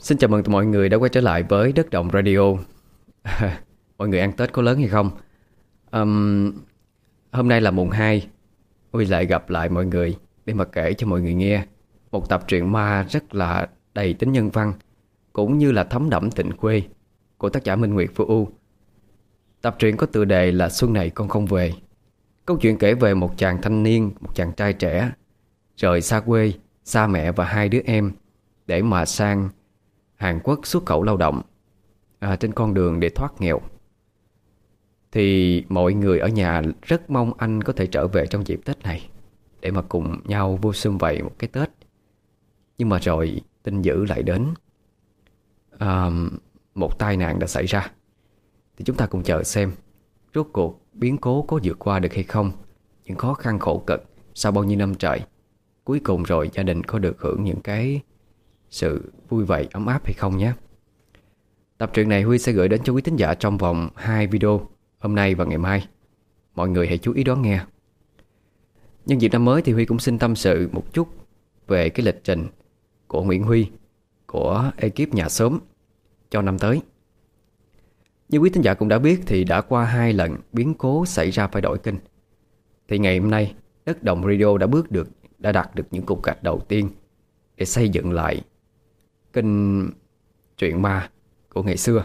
Xin chào mừng mọi người đã quay trở lại với Đất Đồng Radio. Mọi người ăn Tết có lớn hay không? Ừm, Hôm nay là mùng 2, Huy lại gặp lại mọi người để mà kể cho mọi người nghe một tập truyện ma rất là đầy tính nhân văn, cũng như là thấm đẫm tình quê của tác giả Minh Nguyệt Vô Ưu. Tập truyện có tựa đề là Xuân này con không về. Câu chuyện kể về một chàng thanh niên, một chàng trai trẻ rời xa quê, xa mẹ và hai đứa em để mà sang Hàn Quốc xuất khẩu lao động, trên con đường để thoát nghèo. Thì mọi người ở nhà rất mong anh có thể trở về trong dịp Tết này để mà cùng nhau vô sum vầy một cái Tết. Nhưng mà rồi tin dữ lại đến. à, Một tai nạn đã xảy ra. Thì chúng ta cùng chờ xem rốt cuộc biến cố có vượt qua được hay không, những khó khăn khổ cực sau bao nhiêu năm trời. Cuối cùng rồi gia đình có được hưởng những cái sự vui vầy ấm áp hay không nhé. Tập truyện này Huy sẽ gửi đến cho quý thính giả trong vòng 2 video, hôm nay và ngày mai. Mọi người hãy chú ý đón nghe. Nhân dịp năm mới thì Huy cũng xin tâm sự một chút về cái lịch trình của Nguyễn Huy, của ekip nhà xóm cho năm tới. Như quý thính giả cũng đã biết thì đã qua 2 lần biến cố xảy ra phải đổi kênh. Thì ngày hôm nay Đất Đồng Radio đã đặt được những cục gạch đầu tiên để xây dựng lại kênh truyện ma của ngày xưa.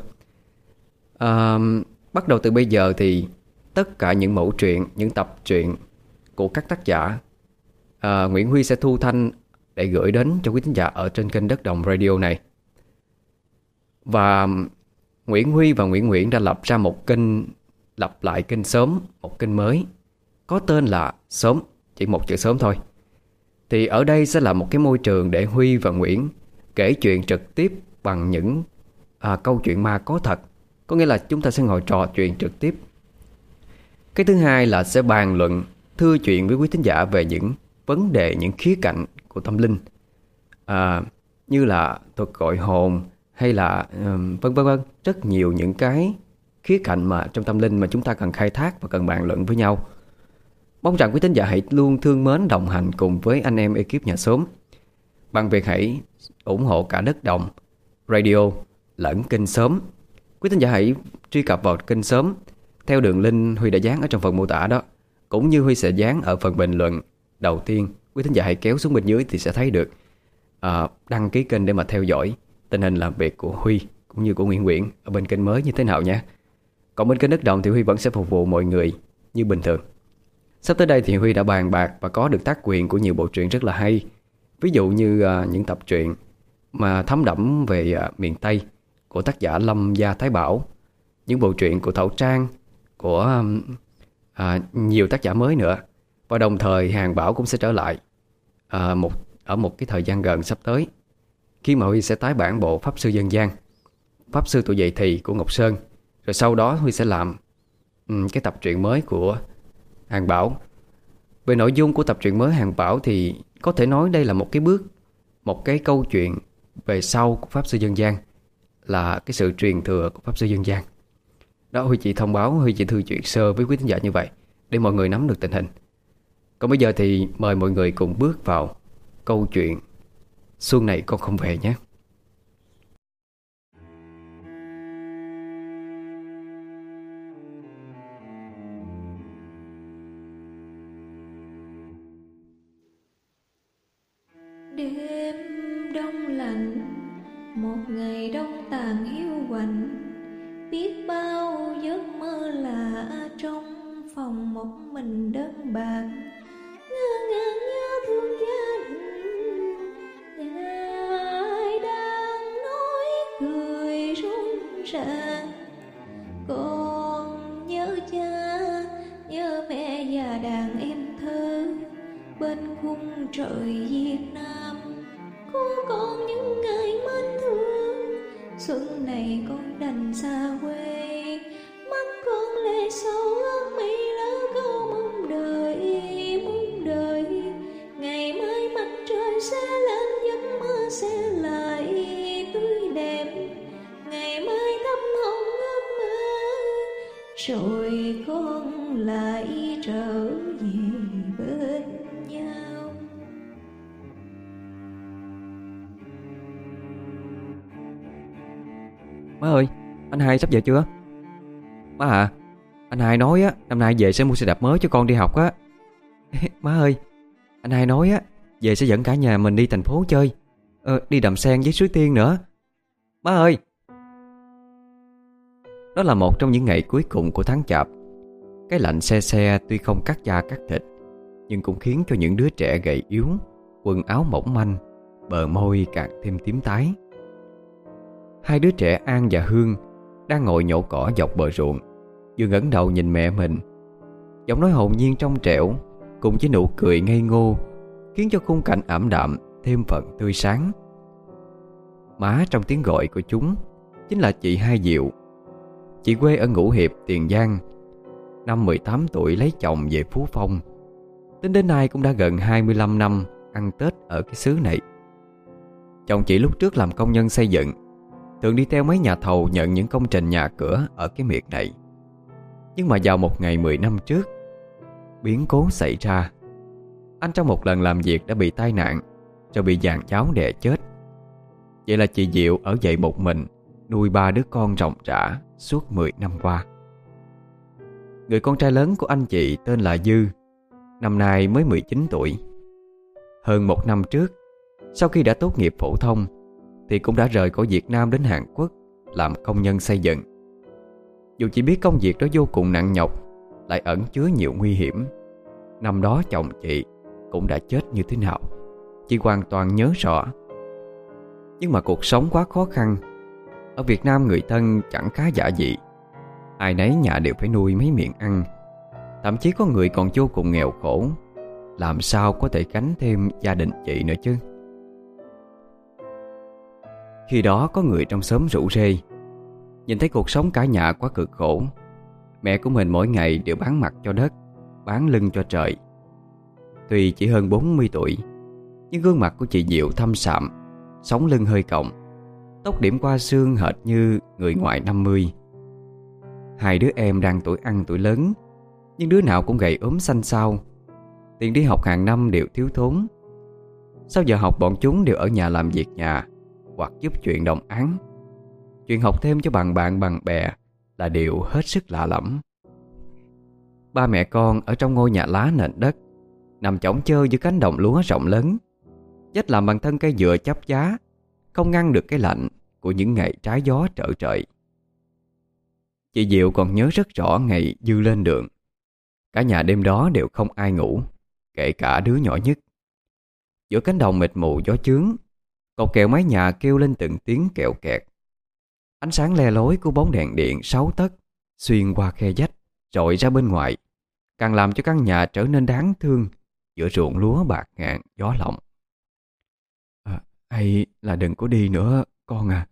Bắt đầu từ bây giờ thì tất cả những mẫu truyện, những tập truyện của các tác giả, Nguyễn Huy sẽ thu thanh để gửi đến cho quý thính giả ở trên kênh Đất Đồng Radio này. Và Nguyễn Huy và Nguyễn Nguyễn đã lập ra một kênh, lập lại kênh xóm, một kênh mới có tên là Xóm, chỉ một chữ xóm thôi. Thì ở đây sẽ là một cái môi trường để Huy và Nguyễn kể chuyện trực tiếp bằng những câu chuyện ma có thật. Có nghĩa là chúng ta sẽ ngồi trò chuyện trực tiếp. Cái thứ hai là sẽ bàn luận, thưa chuyện với quý thính giả về những vấn đề, những khía cạnh của tâm linh, như là thuật gọi hồn hay là vân vân vân. Rất nhiều những cái khía cạnh mà trong tâm linh mà chúng ta cần khai thác và cần bàn luận với nhau. Mong rằng quý thính giả hãy luôn thương mến đồng hành cùng với anh em ekip nhà xóm bằng việc hãy ủng hộ cả Đất Đồng Radio lẫn kênh xóm. Quý thính giả hãy truy cập vào kênh xóm theo đường link Huy đã dán ở trong phần mô tả đó, cũng như Huy sẽ dán ở phần bình luận đầu tiên. Quý thính giả hãy kéo xuống bên dưới thì sẽ thấy được đăng ký kênh để mà theo dõi tình hình làm việc của Huy cũng như của Nguyễn Nguyễn ở bên kênh mới như thế nào nhé. Còn bên kênh Đất Đồng thì Huy vẫn sẽ phục vụ mọi người như bình thường. Sắp tới đây thì Huy đã bàn bạc và có được tác quyền của nhiều bộ truyện rất là hay. Ví dụ như những tập truyện mà thấm đẫm về miền Tây của tác giả Lâm Gia Thái Bảo, những bộ truyện của Thảo Trang, của nhiều tác giả mới nữa. Và đồng thời Hàng Bảo cũng sẽ trở lại ở một cái thời gian gần sắp tới, khi mà Huy sẽ tái bản bộ Pháp Sư Dân gian, Pháp Sư Tuổi Dậy Thì của Ngọc Sơn. Rồi sau đó Huy sẽ làm cái tập truyện mới của Hàng Bảo. Về nội dung của tập truyện mới Hàng Bảo thì có thể nói đây là một cái bước, một cái câu chuyện về sau của Pháp Sư Dân gian, là cái sự truyền thừa của Pháp Sư Dân gian. Đó, Huy chỉ thông báo, Huy chỉ thư chuyện sơ với quý thính giả như vậy để mọi người nắm được tình hình. Còn bây giờ thì mời mọi người cùng bước vào câu chuyện Xuân này con không về nhé. Đêm đông lạnh, một ngày đông tàn hiu quạnh, biết bao giấc mơ lạ trong phòng một mình đơn bạc. Ngơ ngàng nhớ thương gia đình, ai đang nói cười run ràng. Con nhớ cha, nhớ mẹ và đàn em thơ bên khung trời Việt Nam. Có còn những ngày mến thương, xuân này con đành xa quê. Mắt con lệ sâu ước mi lỡ câu mong đợi. Ngày mai mặt trời sẽ lên, giấc mơ sẽ lại tươi đẹp. Ngày mai thắm hồng ước mơ, rồi con lại trở về bên nhau. Má ơi, anh hai sắp về chưa? Má à, anh hai nói á, năm nay về sẽ mua xe đạp mới cho con đi học á. Má ơi, anh hai nói á, về sẽ dẫn cả nhà mình đi thành phố chơi, đi Đầm Sen với Suối Tiên nữa. Má ơi! Đó là một trong những ngày cuối cùng của tháng Chạp. Cái lạnh se se tuy không cắt da cắt thịt, nhưng cũng khiến cho những đứa trẻ gầy yếu, quần áo mỏng manh, bờ môi càng thêm tím tái. Hai đứa trẻ An và Hương đang ngồi nhổ cỏ dọc bờ ruộng, vừa ngẩng đầu nhìn mẹ mình. Giọng nói hồn nhiên trong trẻo cùng với nụ cười ngây ngô khiến cho khung cảnh ảm đạm thêm phần tươi sáng. Má trong tiếng gọi của chúng chính là chị Hai Diệu. Chị quê ở Ngũ Hiệp, Tiền Giang. Năm 18 tuổi lấy chồng về Phú Phong. Tính đến nay cũng đã gần 25 năm ăn Tết ở cái xứ này. Chồng chị lúc trước làm công nhân xây dựng, thường đi theo mấy nhà thầu nhận những công trình nhà cửa ở cái miệt này. Nhưng mà vào một ngày 10 năm trước, biến cố xảy ra. Anh trong một lần làm việc đã bị tai nạn, rồi bị giàn giáo đè chết. Vậy là chị Diệu ở dậy một mình, nuôi 3 đứa con ròng rã suốt 10 năm qua. Người con trai lớn của anh chị tên là Dư, năm nay mới 19 tuổi. Hơn một năm trước, sau khi đã tốt nghiệp phổ thông, thì cũng đã rời khỏi Việt Nam đến Hàn Quốc làm công nhân xây dựng. Dù chỉ biết công việc đó vô cùng nặng nhọc, lại ẩn chứa nhiều nguy hiểm. Năm đó chồng chị cũng đã chết như thế nào, chị hoàn toàn nhớ rõ. Nhưng mà cuộc sống quá khó khăn. Ở Việt Nam người thân chẳng khá giả dị, ai nấy nhà đều phải nuôi mấy miệng ăn. Thậm chí có người còn vô cùng nghèo khổ, làm sao có thể gánh thêm gia đình chị nữa chứ. Khi đó có người trong xóm rủ rê, nhìn thấy cuộc sống cả nhà quá cực khổ. Mẹ của mình mỗi ngày đều bán mặt cho đất, bán lưng cho trời. Tuy chỉ hơn 40 tuổi, nhưng gương mặt của chị Diệu thâm sạm, sống lưng hơi còng, tóc điểm qua xương hệt như người ngoài 50. Hai đứa em đang tuổi ăn tuổi lớn, nhưng đứa nào cũng gầy ốm xanh xao. Tiền đi học hàng năm đều thiếu thốn. Sau giờ học bọn chúng đều ở nhà làm việc nhà hoặc giúp chuyện đồng áng. Chuyện học thêm cho bằng bạn bằng bè là điều hết sức lạ lẫm. Ba mẹ con ở trong ngôi nhà lá nền đất, nằm chõng chơ giữa cánh đồng lúa rộng lớn, vách làm bằng thân cây dừa chắp giá, không ngăn được cái lạnh của những ngày trái gió trở trời. Chị Diệu còn nhớ rất rõ ngày Dư lên đường. Cả nhà đêm đó đều không ai ngủ, kể cả đứa nhỏ nhất. Giữa cánh đồng mịt mù gió chướng, cột kẹo mái nhà kêu lên từng tiếng kẹo kẹt. Ánh sáng le lói của bóng đèn điện 6 tấc xuyên qua khe vách rọi ra bên ngoài, càng làm cho căn nhà trở nên đáng thương giữa ruộng lúa bạc ngàn gió lộng. Hay là đừng có đi nữa con à.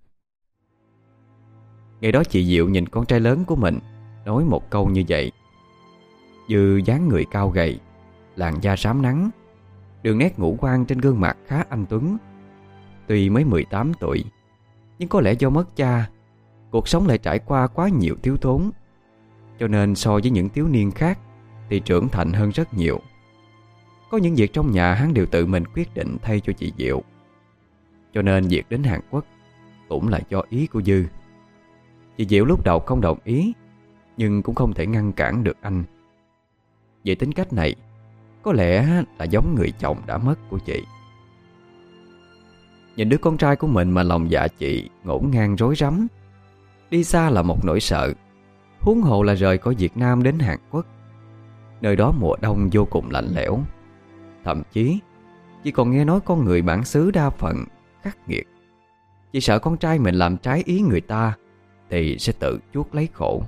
Ngày đó chị Diệu nhìn con trai lớn của mình nói một câu như vậy. Dư dáng người cao gầy, làn da rám nắng, đường nét ngũ quan trên gương mặt khá anh tuấn. Tuy mới 18 tuổi, nhưng có lẽ do mất cha, cuộc sống lại trải qua quá nhiều thiếu thốn, cho nên so với những thiếu niên khác thì trưởng thành hơn rất nhiều. Có những việc trong nhà hắn đều tự mình quyết định thay cho chị Diệu. Cho nên việc đến Hàn Quốc cũng là do ý của Dư. Chị Diệu lúc đầu không đồng ý, nhưng cũng không thể ngăn cản được anh. Vậy tính cách này có lẽ là giống người chồng đã mất của chị. Nhìn đứa con trai của mình mà lòng dạ chị ngổn ngang rối rắm. Đi xa là một nỗi sợ, huống hồ là rời khỏi Việt Nam đến Hàn Quốc. Nơi đó mùa đông vô cùng lạnh lẽo. Thậm chí chị còn nghe nói con người bản xứ đa phần khắc nghiệt. Chị sợ con trai mình làm trái ý người ta thì sẽ tự chuốc lấy khổ.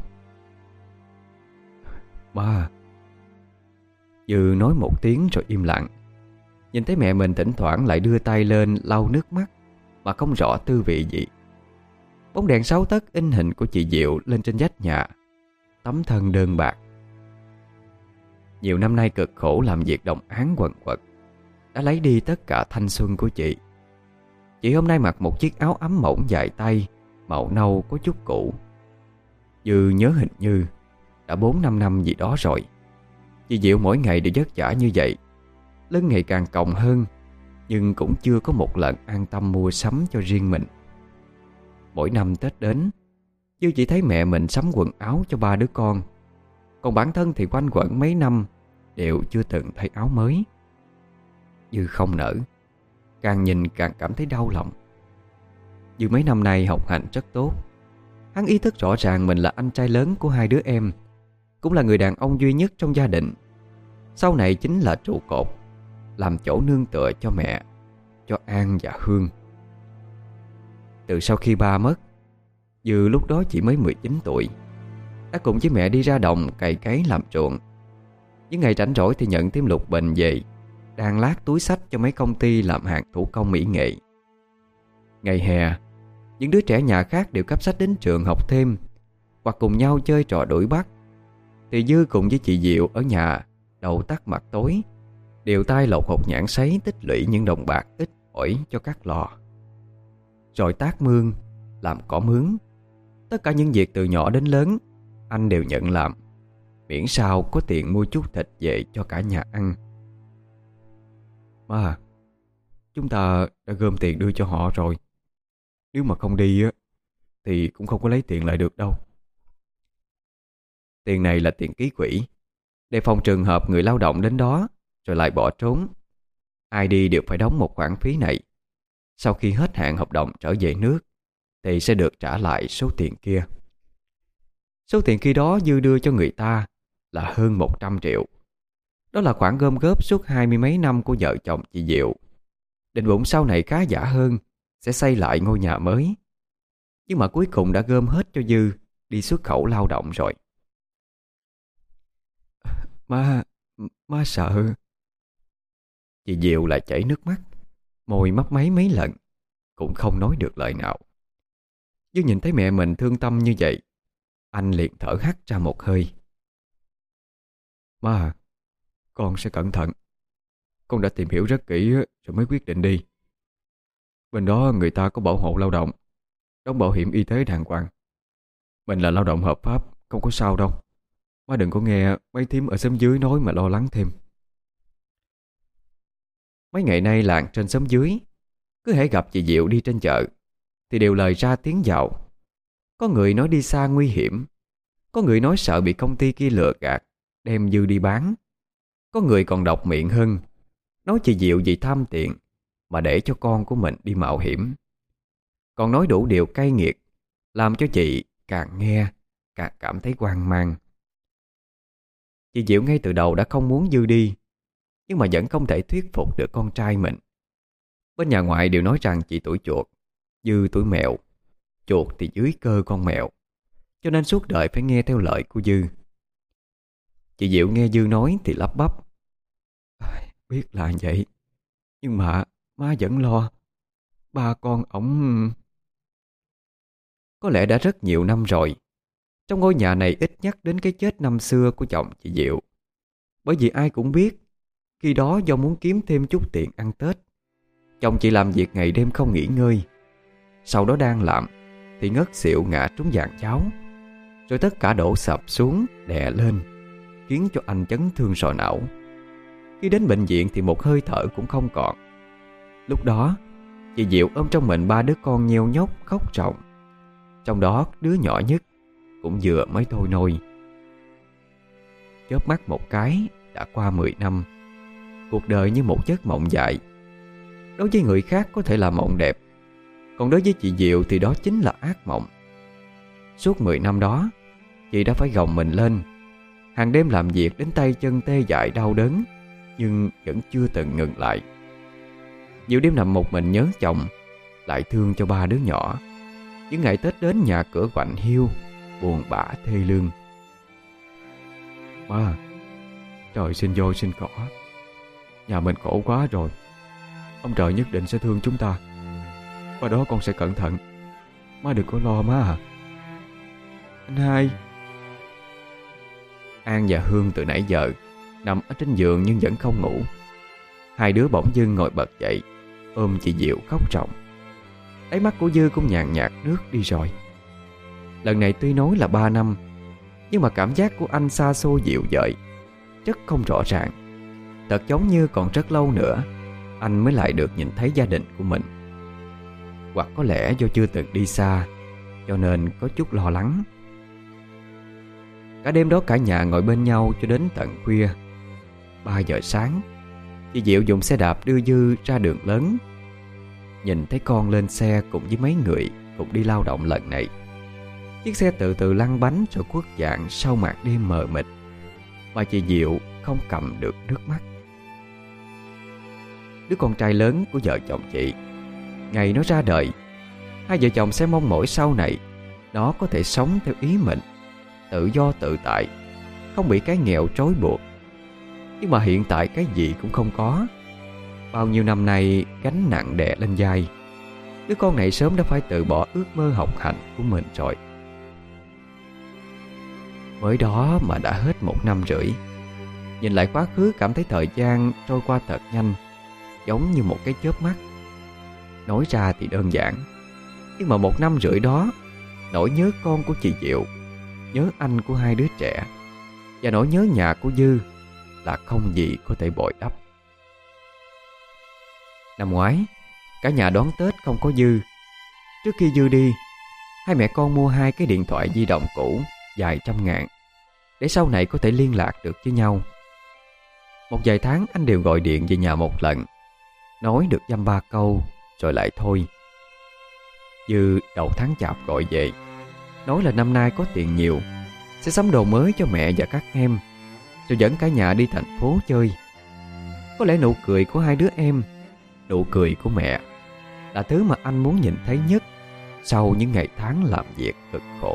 Ba. Dư nói một tiếng rồi im lặng. Nhìn thấy mẹ mình thỉnh thoảng lại đưa tay lên lau nước mắt mà không rõ tư vị gì. Bóng đèn 6 tấc in hình của chị Diệu lên trên vách nhà, tấm thân đơn bạc. Nhiều năm nay cực khổ làm việc đồng áng quần quật đã lấy đi tất cả thanh xuân của chị. Chị hôm nay mặc một chiếc áo ấm mỏng dài tay, màu nâu có chút cũ. Dư nhớ hình như đã 4-5 năm gì đó rồi. Chị Diệu mỗi ngày đều vất vả như vậy, lưng ngày càng còng hơn, nhưng cũng chưa có một lần an tâm mua sắm cho riêng mình. Mỗi năm Tết đến, Dư chỉ thấy mẹ mình sắm quần áo cho ba đứa con, còn bản thân thì quanh quẩn mấy năm đều chưa từng thấy áo mới. Dư không nỡ, càng nhìn càng cảm thấy đau lòng. Dư mấy năm nay học hành rất tốt. Hắn ý thức rõ ràng mình là anh trai lớn của hai đứa em, cũng là người đàn ông duy nhất trong gia đình. Sau này chính là trụ cột, làm chỗ nương tựa cho mẹ, cho An và Hương. Từ sau khi ba mất, Dư lúc đó chỉ mới 19 tuổi, đã cùng với mẹ đi ra đồng cày cấy làm ruộng. Những ngày rảnh rỗi thì nhận thêm lục bình về, đan lát túi xách cho mấy công ty làm hàng thủ công mỹ nghệ. Ngày hè, những đứa trẻ nhà khác đều cắp sách đến trường học thêm, hoặc cùng nhau chơi trò đuổi bắt, thì Dư cùng với chị Diệu ở nhà đầu tắt mặt tối, đều tay lột hột nhãn sấy tích lũy những đồng bạc ít ỏi cho các lò. Rồi tác mương, làm cỏ mướn, tất cả những việc từ nhỏ đến lớn anh đều nhận làm, miễn sao có tiền mua chút thịt về cho cả nhà ăn. Má, chúng ta đã gom tiền đưa cho họ rồi. Nếu mà không đi á thì cũng không có lấy tiền lại được đâu. Tiền này là tiền ký quỹ, để phòng trường hợp người lao động đến đó rồi lại bỏ trốn. Ai đi đều phải đóng một khoản phí này. Sau khi hết hạn hợp đồng trở về nước thì sẽ được trả lại số tiền kia. Số tiền khi đó Dư đưa cho người ta là hơn 100 triệu. Đó là khoản gom góp suốt 20 mấy năm của vợ chồng chị Diệu, định bụng sau này khá giả hơn sẽ xây lại ngôi nhà mới. Nhưng mà cuối cùng đã gom hết cho Dư đi xuất khẩu lao động rồi. Má sợ. Chị Diệu lại chảy nước mắt, môi mấp máy mấy lần, cũng không nói được lời nào. Dư nhìn thấy mẹ mình thương tâm như vậy, anh liền thở hắt ra một hơi. Má, con sẽ cẩn thận. Con đã tìm hiểu rất kỹ rồi mới quyết định đi. Bên đó người ta có bảo hộ lao động, đóng bảo hiểm y tế đàng hoàng. Mình là lao động hợp pháp, không có sao đâu. Má đừng có nghe mấy thím ở xóm dưới nói mà lo lắng thêm. Mấy ngày nay làng trên xóm dưới, cứ hễ gặp chị Diệu đi trên chợ thì đều lời ra tiếng vào. Có người nói đi xa nguy hiểm, có người nói sợ bị công ty kia lừa gạt đem Dư đi bán. Có người còn độc miệng hơn, nói chị Diệu vì tham tiền mà để cho con của mình đi mạo hiểm. Còn nói đủ điều cay nghiệt, làm cho chị càng nghe càng cảm thấy hoang mang. Chị Diệu ngay từ đầu đã không muốn Dư đi, nhưng mà vẫn không thể thuyết phục được con trai mình. Bên nhà ngoại đều nói rằng chị tuổi chuột, Dư tuổi mèo. Chuột thì dưới cơ con mèo, cho nên suốt đời phải nghe theo lời của Dư. Chị Diệu nghe Dư nói thì lắp bắp. Biết là vậy, nhưng mà má vẫn lo. Ba con ổng... Có lẽ đã rất nhiều năm rồi, trong ngôi nhà này ít nhắc đến cái chết năm xưa của chồng chị Diệu. Bởi vì ai cũng biết, khi đó do muốn kiếm thêm chút tiền ăn Tết, chồng chị làm việc ngày đêm không nghỉ ngơi. Sau đó đang làm thì ngất xỉu ngã trúng giàn giáo, rồi tất cả đổ sập xuống đè lên, khiến cho anh chấn thương sọ não. Khi đến bệnh viện thì một hơi thở cũng không còn. Lúc đó chị Diệu ôm trong mình ba đứa con nheo nhóc khóc ròng, trong đó đứa nhỏ nhất cũng vừa mới thôi nôi. Chớp mắt một cái đã qua 10 năm. Cuộc đời như một giấc mộng dài. Đối với người khác có thể là mộng đẹp, còn đối với chị Diệu thì đó chính là ác mộng. Suốt 10 năm đó, chị đã phải gồng mình lên, hàng đêm làm việc đến tay chân tê dại đau đớn, nhưng vẫn chưa từng ngừng lại. Nhiều đêm nằm một mình nhớ chồng, lại thương cho ba đứa nhỏ. Những ngày Tết đến nhà cửa quạnh hiu, buồn bã thê lương. Má, trời sinh voi sinh cỏ, nhà mình khổ quá rồi. Ông trời nhất định sẽ thương chúng ta. Qua đó con sẽ cẩn thận. Má đừng có lo má à. Anh hai. An và Hương từ nãy giờ nằm ở trên giường nhưng vẫn không ngủ. Hai đứa bỗng dưng ngồi bật dậy, ôm chị Diệu khóc ròng. Đáy mắt của Dư cũng nhàn nhạt nước đi rồi. Lần này tuy nói là 3 năm, nhưng mà cảm giác của anh xa xôi dịu dợi, rất không rõ ràng. Thật giống như còn rất lâu nữa anh mới lại được nhìn thấy gia đình của mình. Hoặc có lẽ do chưa từng đi xa, cho nên có chút lo lắng. Cả đêm đó cả nhà ngồi bên nhau cho đến tận khuya. 3 giờ sáng, chị Diệu dùng xe đạp đưa Dư ra đường lớn. Nhìn thấy con lên xe cùng với mấy người cùng đi lao động lần này. Chiếc xe từ từ lăn bánh rồi khuất dạng sau màn đêm mờ mịt, mà chị Diệu không cầm được nước mắt. Đứa con trai lớn của vợ chồng chị, ngày nó ra đời, hai vợ chồng sẽ mong mỏi sau này nó có thể sống theo ý mình, tự do tự tại, không bị cái nghèo trói buộc. Nhưng mà hiện tại cái gì cũng không có. Bao nhiêu năm nay gánh nặng đè lên vai, đứa con này sớm đã phải từ bỏ ước mơ học hành của mình rồi. Mới đó mà đã hết 1 năm rưỡi. Nhìn lại quá khứ cảm thấy thời gian trôi qua thật nhanh, giống như một cái chớp mắt. Nói ra thì đơn giản, nhưng mà 1 năm rưỡi đó, nỗi nhớ con của chị Diệu, nhớ anh của hai đứa trẻ và nỗi nhớ nhà của Dư là không gì có thể bồi đắp. Năm ngoái, cả nhà đón Tết không có Dư. Trước khi Dư đi, hai mẹ con mua 2 cái điện thoại di động cũ vài trăm ngàn để sau này có thể liên lạc được với nhau. Một vài tháng anh đều gọi điện về nhà một lần, nói được dăm ba câu rồi lại thôi. Dư đầu tháng Chạp gọi về, nói là năm nay có tiền nhiều, sẽ sắm đồ mới cho mẹ và các em, rồi dẫn cả nhà đi thành phố chơi. Có lẽ nụ cười của hai đứa em, nụ cười của mẹ là thứ mà anh muốn nhìn thấy nhất sau những ngày tháng làm việc cực khổ.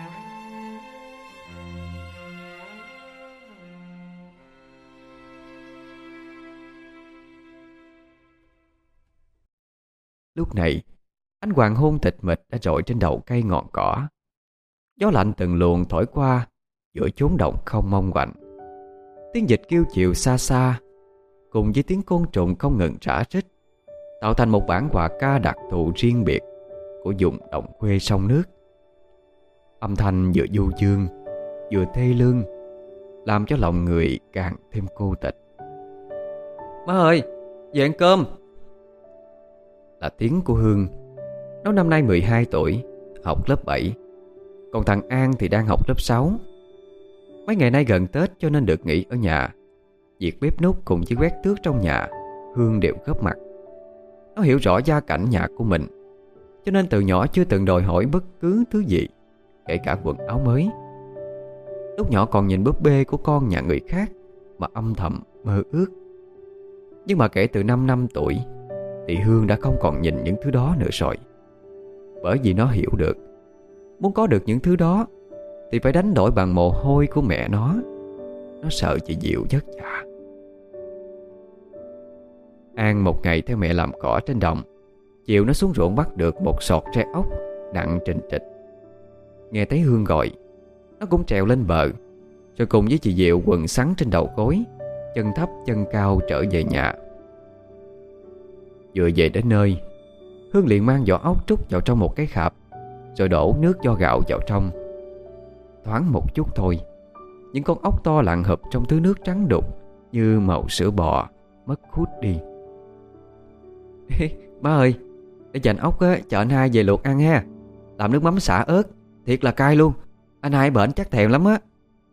Lúc này, ánh hoàng hôn tịch mịch đã trội trên đầu cây ngọn cỏ. Gió lạnh từng luồng thổi qua giữa chốn đồng không mong quạnh. Tiếng vịt kêu chiều xa xa cùng với tiếng côn trùng không ngừng rã rít, tạo thành một bản hòa ca đặc thù riêng biệt của vùng đồng quê sông nước. Âm thanh vừa du dương vừa thê lương, làm cho lòng người càng thêm cô tịch. Má ơi, về ăn cơm! Là tiếng của Hương. Nó năm nay 12 tuổi, học lớp 7. Còn thằng An thì đang học lớp 6. Mấy ngày nay gần Tết cho nên được nghỉ ở nhà. Việc bếp núc cùng với quét tước trong nhà, Hương đều góp mặt. Nó hiểu rõ gia cảnh nhà của mình, cho nên từ nhỏ chưa từng đòi hỏi bất cứ thứ gì, kể cả quần áo mới. Lúc nhỏ còn nhìn búp bê của con nhà người khác mà âm thầm mơ ước. Nhưng mà kể từ 5 năm tuổi thì Hương đã không còn nhìn những thứ đó nữa rồi. Bởi vì nó hiểu được, muốn có được những thứ đó thì phải đánh đổi bằng mồ hôi của mẹ nó. Nó sợ chị Diệu vất vả. An một ngày theo mẹ làm cỏ trên đồng, chiều nó xuống ruộng bắt được một sọt tre ốc nặng trình trịch. Nghe thấy Hương gọi, nó cũng trèo lên bờ, rồi cùng với chị Diệu quần sắn trên đầu gối, chân thấp chân cao trở về nhà. Vừa về đến nơi, Hương liền mang vỏ ốc trút vào trong một cái khạp, rồi đổ nước vo gạo vào trong. Thoáng một chút thôi, những con ốc to lặn hụp trong thứ nước trắng đục như màu sữa bò mất hút đi. Má ơi, để dành ốc á, cho anh hai về luộc ăn ha. Làm nước mắm xả ớt, thiệt là cay luôn. Anh hai bệnh chắc thèm lắm á.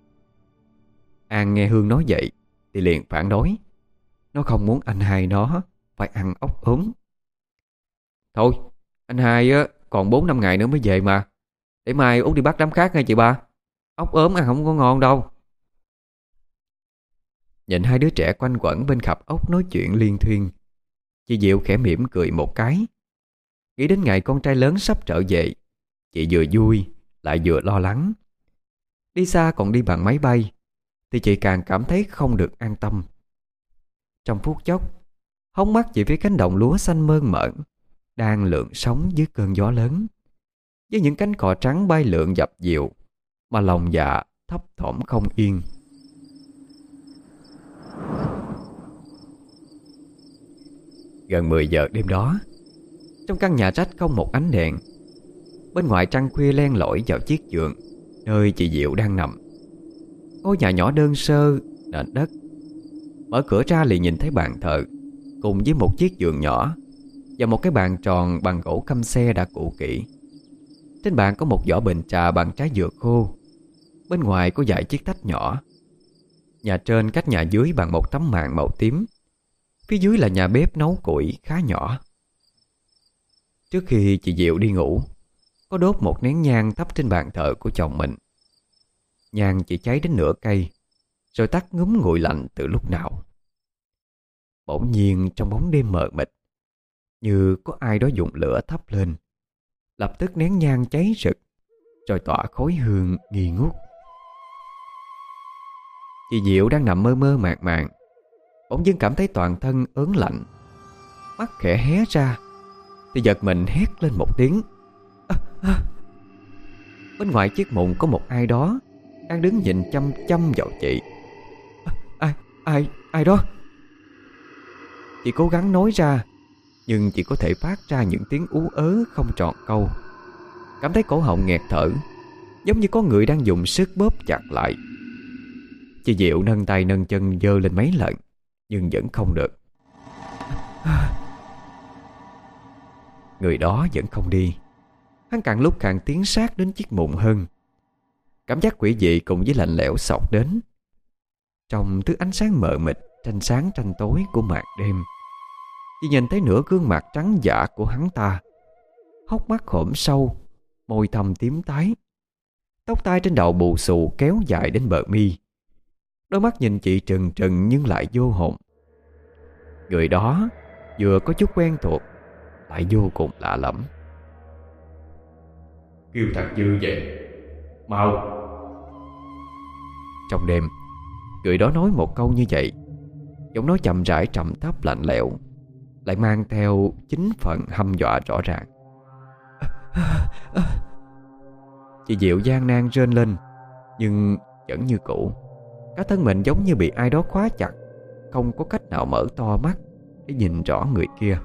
An nghe Hương nói vậy thì liền phản đối. Nó không muốn anh hai nó phải ăn ốc ốm. Thôi, anh hai á, còn 4-5 ngày nữa mới về mà. Để mai Út đi bắt đám khác nghe chị ba. Ốc ốm ăn không có ngon đâu. Nhìn hai đứa trẻ quanh quẩn bên khạp ốc nói chuyện liên thuyên, chị Diệu khẽ mỉm cười một cái. Nghĩ đến ngày con trai lớn sắp trở về, chị vừa vui lại vừa lo lắng. Đi xa còn đi bằng máy bay thì chị càng cảm thấy không được an tâm. Trong phút chốc, hóng mắt chị phía cánh đồng lúa xanh mơn mởn đang lượn sóng dưới cơn gió lớn, với những cánh cò trắng bay lượn dập dìu, mà lòng dạ thấp thỏm không yên. Gần 10 giờ đêm đó, trong căn nhà rách không một ánh đèn. Bên ngoài trăng khuya len lỏi vào chiếc giường nơi chị Diệu đang nằm. Ngôi nhà nhỏ đơn sơ, nền đất. Mở cửa ra liền nhìn thấy bàn thờ cùng với một chiếc giường nhỏ và một cái bàn tròn bằng gỗ căm xe đã cũ kỹ. Trên bàn có một vỏ bình trà bằng trái dừa khô. Bên ngoài có vài chiếc tách nhỏ. Nhà trên cách nhà dưới bằng một tấm màn màu tím. Phía dưới là nhà bếp nấu củi khá nhỏ. Trước khi chị Diệu đi ngủ, có đốt một nén nhang thắp trên bàn thờ của chồng mình. Nhang chỉ cháy đến nửa cây, rồi tắt ngúm nguội lạnh từ lúc nào. Bỗng nhiên trong bóng đêm mờ mịt, như có ai đó dùng lửa thắp lên. Lập tức nén nhang cháy rực, rồi tỏa khói hương nghi ngút. Chị Diệu đang nằm mơ mơ màng màng, bỗng dưng cảm thấy toàn thân ớn lạnh. Mắt khẽ hé ra thì giật mình hét lên một tiếng. Bên ngoài chiếc mùng có một ai đó đang đứng nhìn chăm chăm vào chị. Ai đó? Chị cố gắng nói ra, nhưng chỉ có thể phát ra những tiếng ú ớ không tròn câu. Cảm thấy cổ họng nghẹt thở, giống như có người đang dùng sức bóp chặt lại. Chị Diệu nâng tay nâng chân giơ lên mấy lần, nhưng vẫn không được. Người đó vẫn không đi. Hắn càng lúc càng tiến sát đến chiếc mùng hơn. Cảm giác quỷ dị cùng với lạnh lẽo xộc đến. Trong thứ ánh sáng mờ mịt, tranh sáng tranh tối của màn đêm, chỉ nhìn thấy nửa gương mặt trắng dã của hắn ta. Hốc mắt hõm sâu, môi thâm tím tái, tóc tai trên đầu bù xù kéo dài đến bờ mi. Đôi mắt nhìn chị trừng trừng nhưng lại vô hồn. Người đó vừa có chút quen thuộc, lại vô cùng lạ lẫm. Kêu thằng Dư về, mau. Trong đêm, người đó nói một câu như vậy. Giọng nói chậm rãi trầm thấp lạnh lẽo, lại mang theo chính phần hăm dọa rõ ràng. Chị Diệu gian nan rên lên, nhưng vẫn như cũ. Cả thân mình giống như bị ai đó khóa chặt, không có cách nào mở to mắt để nhìn rõ người kia.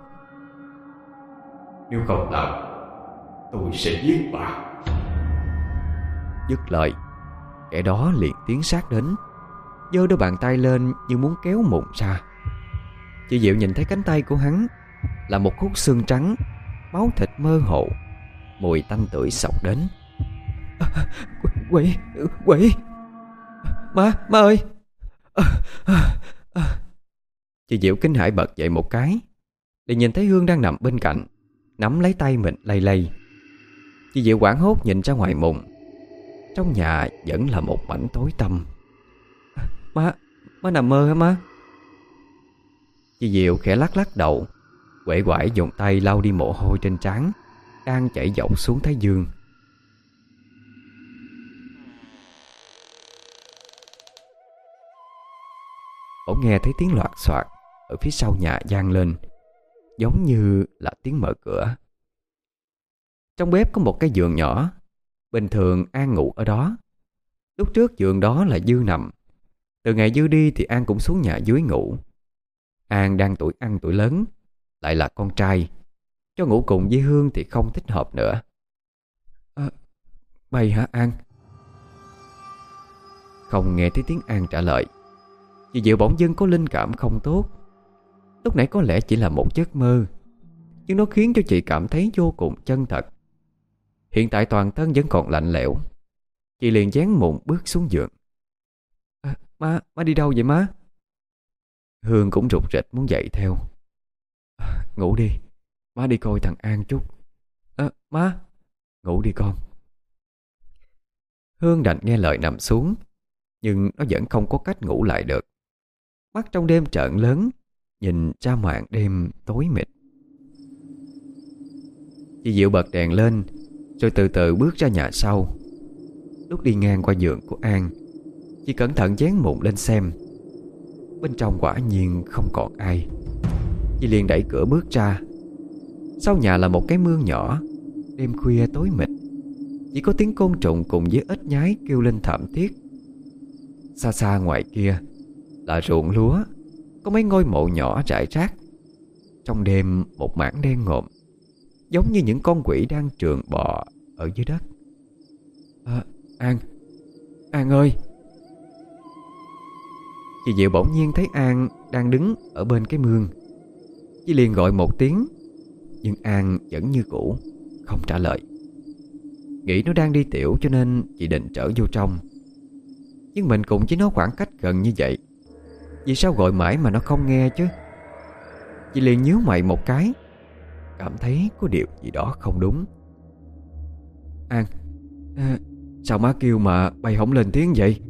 Nếu không làm, tôi sẽ giết bà. Dứt lời, kẻ đó liền tiến sát đến, giơ đôi bàn tay lên như muốn kéo mụn ra. Chị Diệu nhìn thấy cánh tay của hắn là một khúc xương trắng, máu thịt mơ hồ, mùi tanh tưởi xộc đến. Quỷ! Ma ơi! Chị Diệu kinh hãi bật dậy một cái, liền nhìn thấy Hương đang nằm bên cạnh, nắm lấy tay mình lay lay. Chị Diệu hoảng hốt nhìn ra ngoài mùng. Trong nhà vẫn là một mảnh tối tăm. Má nằm mơ hả má? Chị Diệu khẽ lắc lắc đầu, uể oải dùng tay lau đi mồ hôi trên trán đang chảy dọc xuống thái dương. Bỗng nghe thấy tiếng loạt soạt ở phía sau nhà vang lên, giống như là tiếng mở cửa. Trong bếp có một cái giường nhỏ. Bình thường An ngủ ở đó. Lúc trước giường đó là Dư nằm. Từ ngày Dư đi thì An cũng xuống nhà dưới ngủ. An đang tuổi ăn tuổi lớn, lại là con trai, cho ngủ cùng với Hương thì không thích hợp nữa. Bày hả An? Không nghe thấy tiếng An trả lời. Chị Diệu bỗng dưng có linh cảm không tốt. Lúc nãy có lẽ chỉ là một giấc mơ, nhưng nó khiến cho chị cảm thấy vô cùng chân thật. Hiện tại toàn thân vẫn còn lạnh lẽo. Chị liền dán mụn bước xuống giường. Má đi đâu vậy má? Hương cũng rụt rịch muốn dậy theo. Ngủ đi, má đi coi thằng An chút. Má, ngủ đi con. Hương đành nghe lời nằm xuống, nhưng nó vẫn không có cách ngủ lại được. Mắt trong đêm trợn lớn, nhìn ra màn đêm tối mịt. Chị Diệu bật đèn lên, rồi từ từ bước ra nhà sau. Lúc đi ngang qua giường của An, chị cẩn thận dán mụn lên xem. Bên trong quả nhiên không còn ai. Chị liền đẩy cửa bước ra. Sau nhà là một cái mương nhỏ. Đêm khuya tối mịt, chỉ có tiếng côn trùng cùng với ếch nhái kêu lên thảm thiết. Xa xa ngoài kia là ruộng lúa, có mấy ngôi mộ nhỏ rải rác. Trong đêm một mảng đen ngòm, giống như những con quỷ đang trườn bò ở dưới đất. An ơi! Chị Diệu bỗng nhiên thấy An đang đứng ở bên cái mương. Chị liền gọi một tiếng, nhưng An vẫn như cũ, không trả lời. Nghĩ nó đang đi tiểu cho nên chị định trở vô trong. Nhưng mình cùng với nó khoảng cách gần như vậy, vì sao gọi mãi mà nó không nghe chứ? Chị liền nhíu mày một cái, cảm thấy có điều gì đó không đúng. An, sao má kêu mà bay không lên tiếng vậy?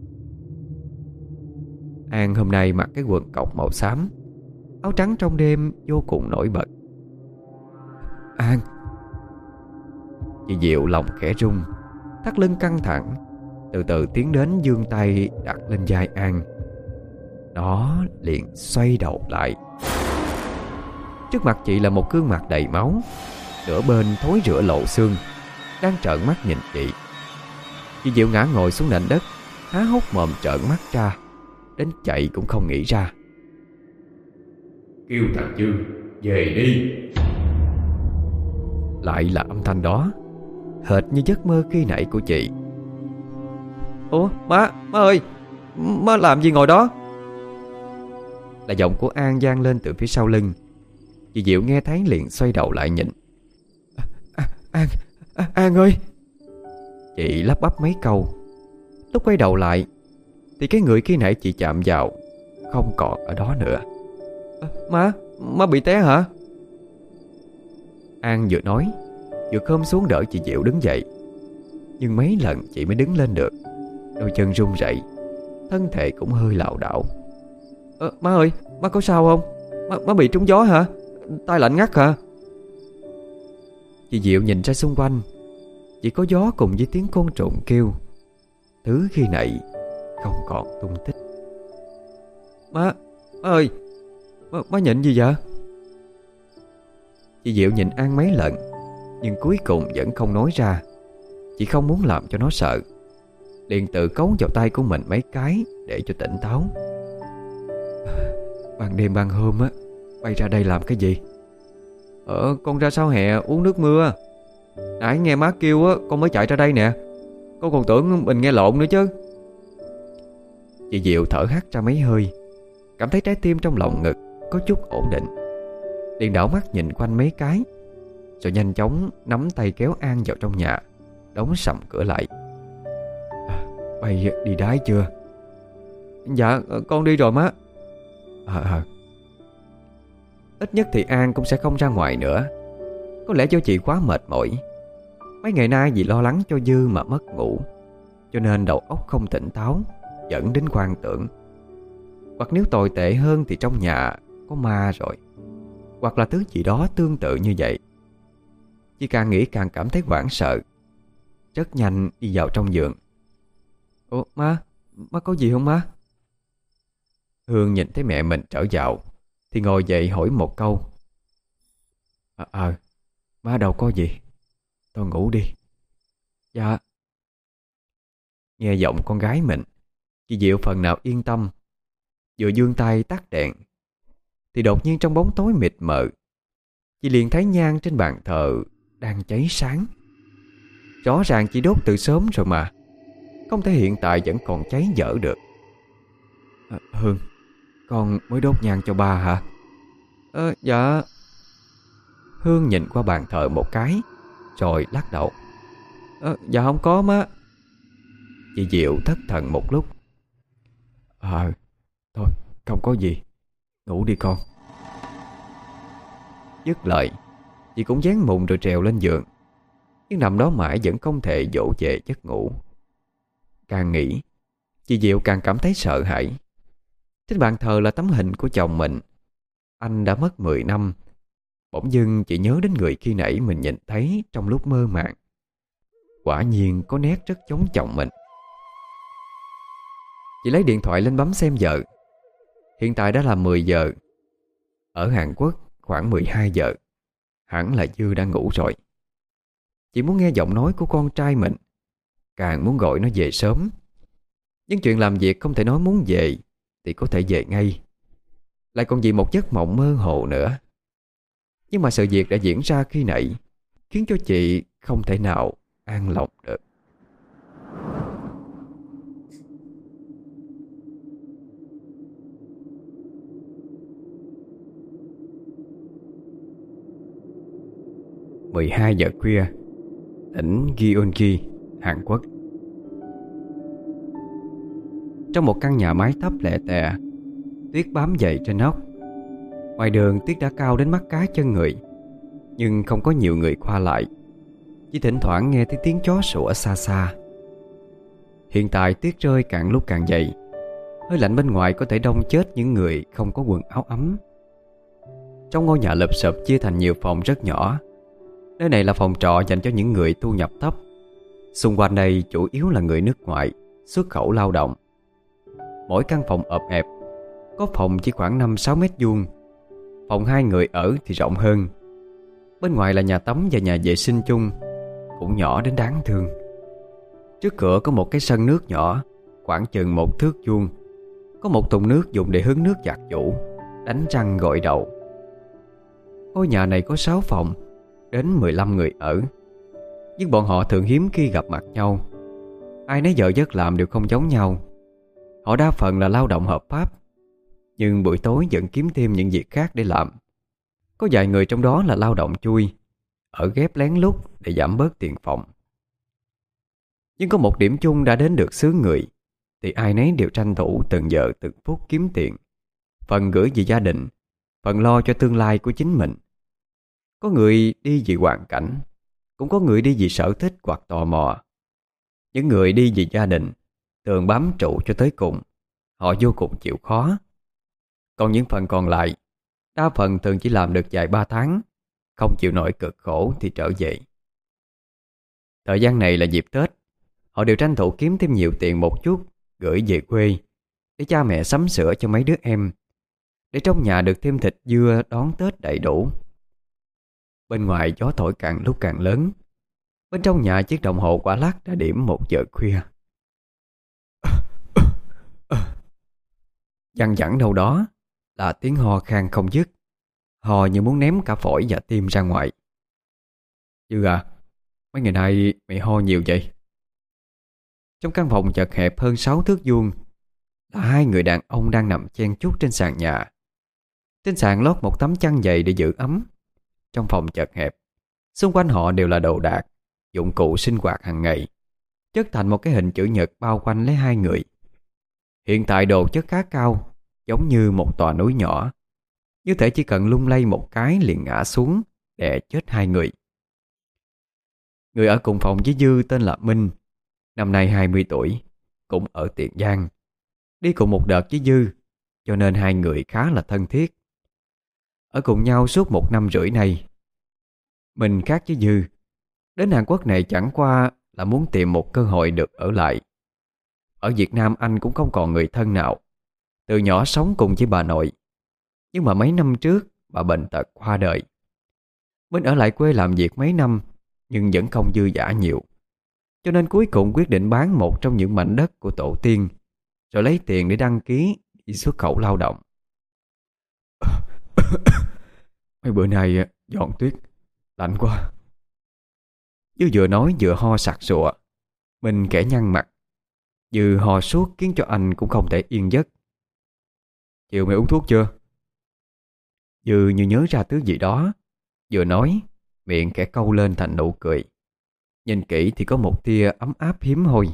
An hôm nay mặc cái quần cộc màu xám, áo trắng trong đêm vô cùng nổi bật. An. Chị Diệu lòng khẽ rung, thắt lưng căng thẳng, từ từ tiến đến giương tay đặt lên vai An. Nó liền xoay đầu lại. Trước mặt chị là một gương mặt đầy máu, nửa bên thối rữa lộ xương, đang trợn mắt nhìn chị. Chị Diệu ngã ngồi xuống nền đất, há hốc mồm trợn mắt ra, đến chạy cũng không nghĩ ra. Kêu thằng Dư về đi. Lại là âm thanh đó, hệt như giấc mơ khi nãy của chị. Ủa má ơi, má làm gì ngồi đó? Là giọng của An vang lên từ phía sau lưng. Chị Diệu nghe thấy liền xoay đầu lại nhìn. An ơi. Chị lắp bắp mấy câu. Lúc quay đầu lại thì cái người khi nãy chị chạm vào không còn ở đó nữa. Má bị té hả? An vừa nói vừa khom xuống đỡ chị Diệu đứng dậy. Nhưng mấy lần chị mới đứng lên được. Đôi chân run rẩy, thân thể cũng hơi lảo đảo. Má ơi, má có sao không? Má bị trúng gió hả? Tai lạnh ngắt hả? Chị Diệu nhìn ra xung quanh, chỉ có gió cùng với tiếng côn trùng kêu. Thứ khi nãy không còn tung tích. Má ơi, má nhịn gì vậy? Chị Diệu nhìn An mấy lần, nhưng cuối cùng vẫn không nói ra. Chị không muốn làm cho nó sợ, liền tự cấu vào tay của mình mấy cái để cho tỉnh táo. Ban đêm ban hôm á, bay ra đây làm cái gì? Con ra sau hè uống nước mưa. Nãy nghe má kêu á, con mới chạy ra đây nè. Con còn tưởng mình nghe lộn nữa chứ. Chị Diệu thở hắt ra mấy hơi, cảm thấy trái tim trong lòng ngực có chút ổn định, liền đảo mắt nhìn quanh mấy cái, rồi nhanh chóng nắm tay kéo An vào trong nhà, đóng sầm cửa lại. Bay đi đái chưa? Dạ con đi rồi má. Ít nhất thì An cũng sẽ không ra ngoài nữa. Có lẽ do chị quá mệt mỏi, mấy ngày nay vì lo lắng cho Dư mà mất ngủ, cho nên đầu óc không tỉnh táo, dẫn đến hoang tưởng. Hoặc nếu tồi tệ hơn thì trong nhà có ma rồi, hoặc là thứ gì đó tương tự như vậy. Chị càng nghĩ càng cảm thấy hoảng sợ, rất nhanh đi vào trong giường. Ủa má có gì không má? Hương nhìn thấy mẹ mình trở vào thì ngồi dậy hỏi một câu. Má đâu có gì, tôi ngủ đi. Dạ. Nghe giọng con gái mình, chị Diệu phần nào yên tâm. Vừa giương tay tắt đèn thì đột nhiên trong bóng tối mịt mờ, chị liền thấy nhang trên bàn thờ đang cháy sáng. Rõ ràng chị đốt từ sớm rồi mà, không thể hiện tại vẫn còn cháy dở được. Hương, con mới đốt nhang cho ba hả? Dạ. Hương nhìn qua bàn thờ một cái rồi lắc đầu. Dạ không có má. Chị Diệu thất thần một lúc. Thôi không có gì, ngủ đi con. Dứt lời, chị cũng dán mùng rồi trèo lên giường. Nhưng nằm đó mãi vẫn không thể dỗ về giấc ngủ. Càng nghĩ, chị Diệu càng cảm thấy sợ hãi. Trên bàn thờ là tấm hình của chồng mình. Anh đã mất 10 năm. Bỗng dưng chị nhớ đến người khi nãy mình nhìn thấy trong lúc mơ màng. Quả nhiên có nét rất giống chồng mình. Chị lấy điện thoại lên bấm xem giờ. Hiện tại đã là 10 giờ. Ở Hàn Quốc khoảng 12 giờ. Hẳn là Dư đang ngủ rồi. Chị muốn nghe giọng nói của con trai mình, càng muốn gọi nó về sớm. Nhưng chuyện làm việc không thể nói muốn về thì có thể về ngay, lại còn vì một giấc mộng mơ hồ nữa. Nhưng mà sự việc đã diễn ra khi nãy khiến cho chị không thể nào an lòng được. Mười hai giờ khuya, tỉnh Gyeonggi, Hàn Quốc. Trong một căn nhà mái thấp lẹ tẹ, tuyết bám dày trên nóc. Ngoài đường tuyết đã cao đến mắt cá chân người, nhưng không có nhiều người qua lại. Chỉ thỉnh thoảng nghe thấy tiếng chó sủa xa xa. Hiện tại tuyết rơi càng lúc càng dày. Hơi lạnh bên ngoài có thể đông chết những người không có quần áo ấm. Trong ngôi nhà lụp xụp chia thành nhiều phòng rất nhỏ. Nơi này là phòng trọ dành cho những người thu nhập thấp. Xung quanh đây chủ yếu là người nước ngoài xuất khẩu lao động. Mỗi căn phòng ộp ẹp. Có phòng chỉ khoảng 5-6 mét vuông. Phòng 2 người ở thì rộng hơn. Bên ngoài là nhà tắm và nhà vệ sinh chung, cũng nhỏ đến đáng thương. Trước cửa có một cái sân nước nhỏ, khoảng chừng 1 thước vuông. Có một thùng nước dùng để hứng nước giặt giũ, đánh răng gội đầu. Ngôi nhà này có 6 phòng, đến 15 người ở. Nhưng bọn họ thường hiếm khi gặp mặt nhau. Ai nấy giờ giấc làm đều không giống nhau. Họ đa phần là lao động hợp pháp, nhưng buổi tối vẫn kiếm thêm những việc khác để làm. Có vài người trong đó là lao động chui, ở ghép lén lút để giảm bớt tiền phòng. Nhưng có một điểm chung đã đến được xứ người, thì ai nấy đều tranh thủ từng giờ từng phút kiếm tiền. Phần gửi về gia đình, phần lo cho tương lai của chính mình. Có người đi vì hoàn cảnh, cũng có người đi vì sở thích hoặc tò mò. Những người đi vì gia đình thường bám trụ cho tới cùng. Họ vô cùng chịu khó. Còn những phần còn lại, đa phần thường chỉ làm được vài 3 tháng, không chịu nổi cực khổ thì trở về. Thời gian này là dịp Tết, họ đều tranh thủ kiếm thêm nhiều tiền một chút, gửi về quê để cha mẹ sắm sửa cho mấy đứa em, để trong nhà được thêm thịt dưa đón Tết đầy đủ. Bên ngoài gió thổi càng lúc càng lớn. Bên trong nhà chiếc đồng hồ quả lắc đã điểm 1 giờ khuya. Văng vẳng đâu đó là tiếng ho khan không dứt. Ho như muốn ném cả phổi và tim ra ngoài. Dư à, mấy ngày nay mày ho nhiều vậy? Trong căn phòng chật hẹp hơn 6 thước vuông là 2 người đàn ông đang nằm chen chúc trên sàn nhà. Trên sàn lót một tấm chăn dày để giữ ấm. Trong phòng chật hẹp, xung quanh họ đều là đồ đạc, dụng cụ sinh hoạt hàng ngày, chất thành một cái hình chữ nhật bao quanh lấy 2 người. Hiện tại đồ chất khá cao, giống như một tòa núi nhỏ, như thể chỉ cần lung lay một cái liền ngã xuống, đè chết 2 người. Người ở cùng phòng với Dư tên là Minh, năm nay 20 tuổi, cũng ở Tiền Giang. Đi cùng một đợt với Dư, cho nên 2 người khá là thân thiết. Ở cùng nhau suốt 1 năm rưỡi nay. Mình khác với Dư, đến Hàn Quốc này chẳng qua là muốn tìm một cơ hội được ở lại. Ở Việt Nam anh cũng không còn người thân nào. Từ nhỏ sống cùng với bà nội. Nhưng mà mấy năm trước bà bệnh tật qua đời. Mình ở lại quê làm việc mấy năm, nhưng vẫn không dư dả nhiều. Cho nên cuối cùng quyết định bán một trong những mảnh đất của tổ tiên, rồi lấy tiền để đăng ký đi xuất khẩu lao động. Mấy bữa nay dọn tuyết, lạnh quá. Dư vừa nói vừa ho sặc sụa. Mình kẻ nhăn mặt. Dư ho suốt khiến cho anh cũng không thể yên giấc. Chiều mày uống thuốc chưa? Dư như nhớ ra thứ gì đó, vừa nói, miệng kẻ câu lên thành nụ cười. Nhìn kỹ thì có một tia ấm áp hiếm hoi.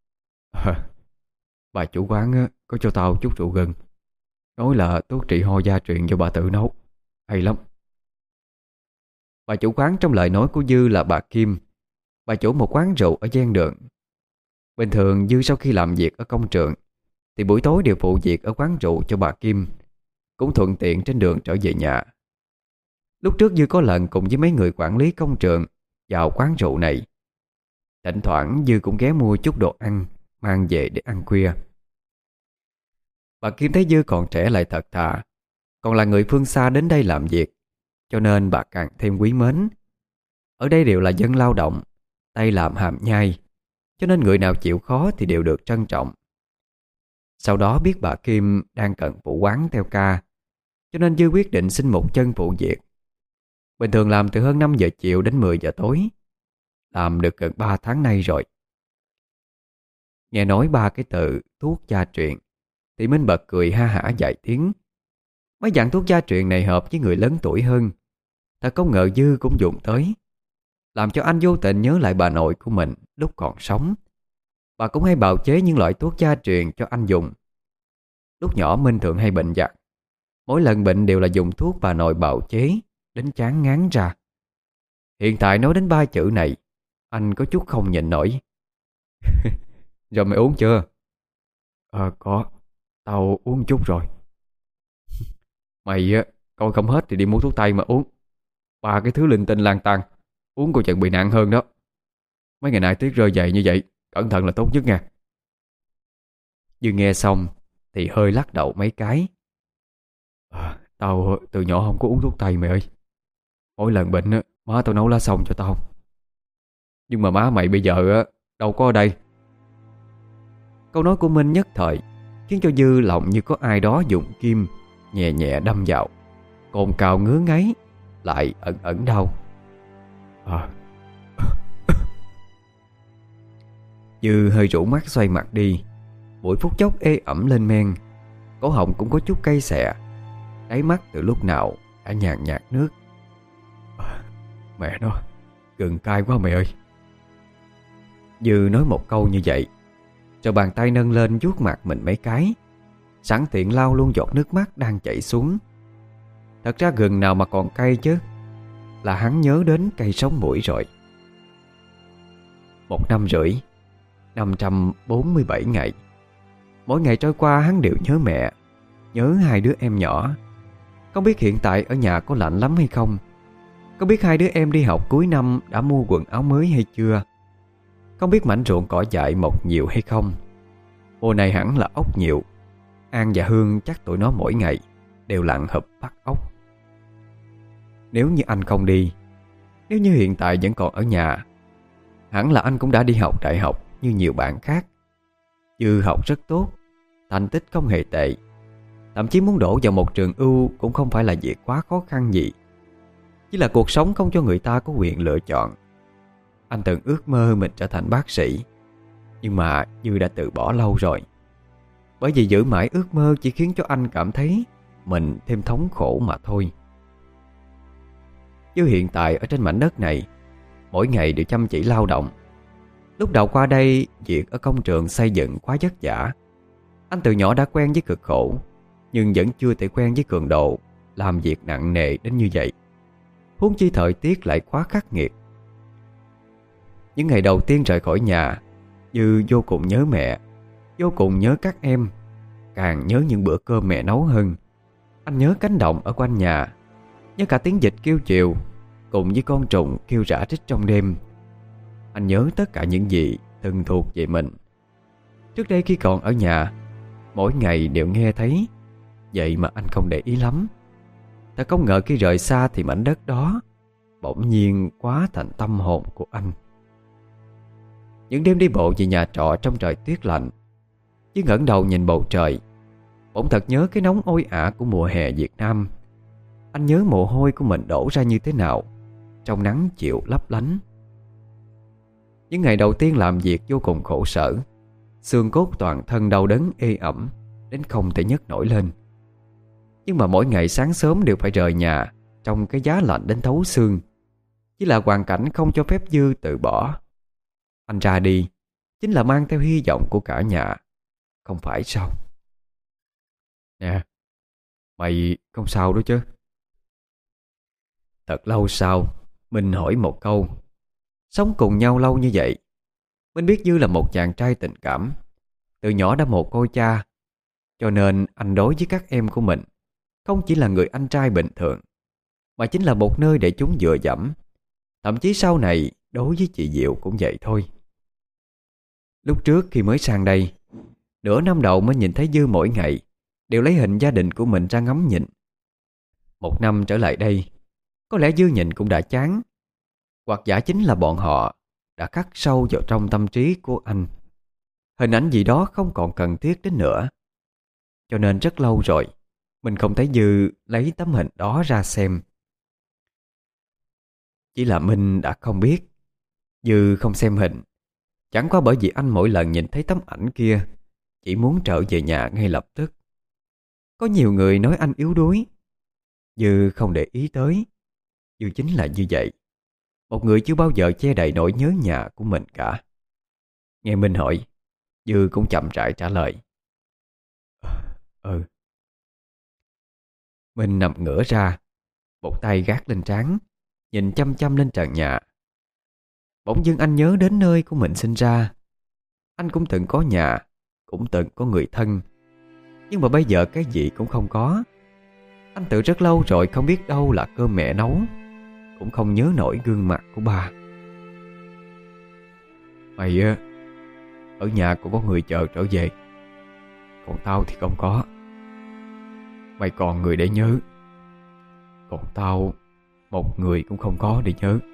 Bà chủ quán có cho tao chút rượu gừng, nói là thuốc trị ho gia truyền do bà tự nấu, hay lắm. Bà chủ quán trong lời nói của Dư là bà Kim, bà chủ một quán rượu ở ven đường. Bình thường Dư sau khi làm việc ở công trường thì buổi tối đều phụ việc ở quán rượu cho bà Kim, cũng thuận tiện trên đường trở về nhà. Lúc trước Dư có lần cùng với mấy người quản lý công trường vào quán rượu này. Thỉnh thoảng Dư cũng ghé mua chút đồ ăn mang về để ăn khuya. Bà Kim thấy Dư còn trẻ lại thật thà, còn là người phương xa đến đây làm việc, cho nên bà càng thêm quý mến. Ở đây đều là dân lao động, tay làm hàm nhai, cho nên người nào chịu khó thì đều được trân trọng. Sau đó biết bà Kim đang cần phụ quán theo ca, cho nên Dư quyết định xin một chân phụ việc. Bình thường làm từ hơn 5 giờ chiều đến 10 giờ tối, làm được gần 3 tháng nay rồi. Nghe nói 3 cái từ thuốc gia truyền thì Minh bật cười ha hả vài tiếng. Mấy dạng thuốc gia truyền này hợp với người lớn tuổi hơn, thật không ngờ Dư cũng dùng tới. làm cho anh vô tình nhớ lại bà nội của mình lúc còn sống. Bà cũng hay bào chế những loại thuốc gia truyền cho anh dùng. Lúc nhỏ Minh thường hay bệnh vặt. Mỗi lần bệnh đều là dùng thuốc bà nội bào chế đến chán ngán ra. Hiện tại nói đến ba chữ này, anh có chút không nhịn nổi. Rồi mày uống chưa? Có. Tao uống chút rồi. Mày coi không hết thì đi mua thuốc tây mà uống. Ba cái thứ linh tinh lang tan, uống coi chừng bị nặng hơn đó. Mấy ngày nay tuyết rơi dày như vậy, cẩn thận là tốt nhất nha. Dương nghe xong thì hơi lắc đầu mấy cái. Tao từ nhỏ không có uống thuốc tây mày ơi. Mỗi lần bệnh má tao nấu lá sông cho tao. Nhưng mà má mày bây giờ đâu có ở đây. Câu nói của Minh nhất thời khiến cho Dư lòng như có ai đó dùng kim nhẹ nhẹ đâm vào, cồn cào ngứa ngáy, lại ẩn ẩn đau. Dư hơi rũ mắt xoay mặt đi. Mũi phút chốc ê ẩm lên men, cổ họng cũng có chút cay xè, đáy mắt từ lúc nào đã nhàn nhạt nước. Mẹ nó, gừng cay quá mày ơi. Dư nói một câu như vậy, rồi bàn tay nâng lên vuốt mặt mình mấy cái, sẵn tiện lau luôn giọt nước mắt đang chảy xuống. Thật ra gừng nào mà còn cay chứ, là hắn nhớ đến cây sống mũi rồi. 1 năm rưỡi, 547 ngày. Mỗi ngày trôi qua hắn đều nhớ mẹ, nhớ hai đứa em nhỏ. Không biết hiện tại ở nhà có lạnh lắm hay không, không biết hai đứa em đi học cuối năm đã mua quần áo mới hay chưa, không biết mảnh ruộng cỏ dại mọc nhiều hay không. Mùa này hẳn là ốc nhiều. An và Hương chắc tụi nó mỗi ngày đều lặn hụp bắt ốc. Nếu như anh không đi, nếu như hiện tại vẫn còn ở nhà, hẳn là anh cũng đã đi học đại học như nhiều bạn khác. Dư học rất tốt, thành tích không hề tệ, thậm chí muốn đổ vào một trường ưu cũng không phải là việc quá khó khăn gì. Chỉ là cuộc sống không cho người ta có quyền lựa chọn. Anh từng ước mơ mình trở thành bác sĩ, nhưng mà Dư đã từ bỏ lâu rồi. Bởi vì giữ mãi ước mơ chỉ khiến cho anh cảm thấy mình thêm thống khổ mà thôi. Dư hiện tại ở trên mảnh đất này, mỗi ngày đều chăm chỉ lao động. Lúc đầu qua đây, việc ở công trường xây dựng quá vất vả. Anh từ nhỏ đã quen với cực khổ, nhưng vẫn chưa thể quen với cường độ làm việc nặng nề đến như vậy. Huống chi thời tiết lại quá khắc nghiệt. Những ngày đầu tiên rời khỏi nhà, Dư vô cùng nhớ mẹ, vô cùng nhớ các em, càng nhớ những bữa cơm mẹ nấu hơn. Anh nhớ cánh đồng ở quanh nhà, nhớ cả tiếng vịt kêu chiều cùng với con trùng kêu rả rích trong đêm. Anh nhớ tất cả những gì từng thuộc về mình. Trước đây khi còn ở nhà, mỗi ngày đều nghe thấy, vậy mà anh không để ý lắm. Ta không ngờ khi rời xa thì mảnh đất đó bỗng nhiên quá thành tâm hồn của anh. Những đêm đi bộ về nhà trọ trong trời tuyết lạnh, chứ ngẩng đầu nhìn bầu trời, bỗng thật nhớ cái nóng oi ả của mùa hè Việt Nam. Anh nhớ mồ hôi của mình đổ ra như thế nào trong nắng chiều lấp lánh. Những ngày đầu tiên làm việc vô cùng khổ sở, xương cốt toàn thân đau đớn ê ẩm đến không thể nhấc nổi lên. Nhưng mà mỗi ngày sáng sớm đều phải rời nhà trong cái giá lạnh đến thấu xương. Chỉ là hoàn cảnh không cho phép Dư từ bỏ. Anh ra đi chính là mang theo hy vọng của cả nhà, không phải sao? Nè, mày không sao đó chứ? Thật lâu sau Minh hỏi một câu. Sống cùng nhau lâu như vậy, Minh biết Dư là một chàng trai tình cảm, từ nhỏ đã mồ côi cha, cho nên anh đối với các em của mình không chỉ là người anh trai bình thường, mà chính là một nơi để chúng dựa dẫm. Thậm chí sau này đối với chị Diệu cũng vậy thôi. Lúc trước khi mới sang đây, nửa năm đầu mới nhìn thấy Dư mỗi ngày đều lấy hình gia đình của mình ra ngắm nhìn. 1 năm trở lại đây, có lẽ Dư nhìn cũng đã chán, hoặc giả chính là bọn họ đã khắc sâu vào trong tâm trí của anh. Hình ảnh gì đó không còn cần thiết đến nữa. Cho nên rất lâu rồi mình không thấy Dư lấy tấm hình đó ra xem. Chỉ là Minh đã không biết Dư không xem hình chẳng qua bởi vì anh mỗi lần nhìn thấy tấm ảnh kia chỉ muốn trở về nhà ngay lập tức. Có nhiều người nói anh yếu đuối, Dư không để ý tới. Dư chính là như vậy, một người chưa bao giờ che đậy nỗi nhớ nhà của mình cả. Nghe Minh hỏi, Dư cũng chậm rãi trả lời: Ừ. Minh nằm ngửa ra, một tay gác lên trán, nhìn chăm chăm lên trần nhà. Bỗng dưng anh nhớ đến nơi của mình sinh ra. Anh cũng từng có nhà, cũng từng có người thân, nhưng mà bây giờ cái gì cũng không có. Anh tự rất lâu rồi không biết đâu là cơm mẹ nấu, cũng không nhớ nổi gương mặt của ba. Mày á, ở nhà cũng có người chờ trở về, còn tao thì không có. Mày còn người để nhớ, còn tao một người cũng không có để nhớ.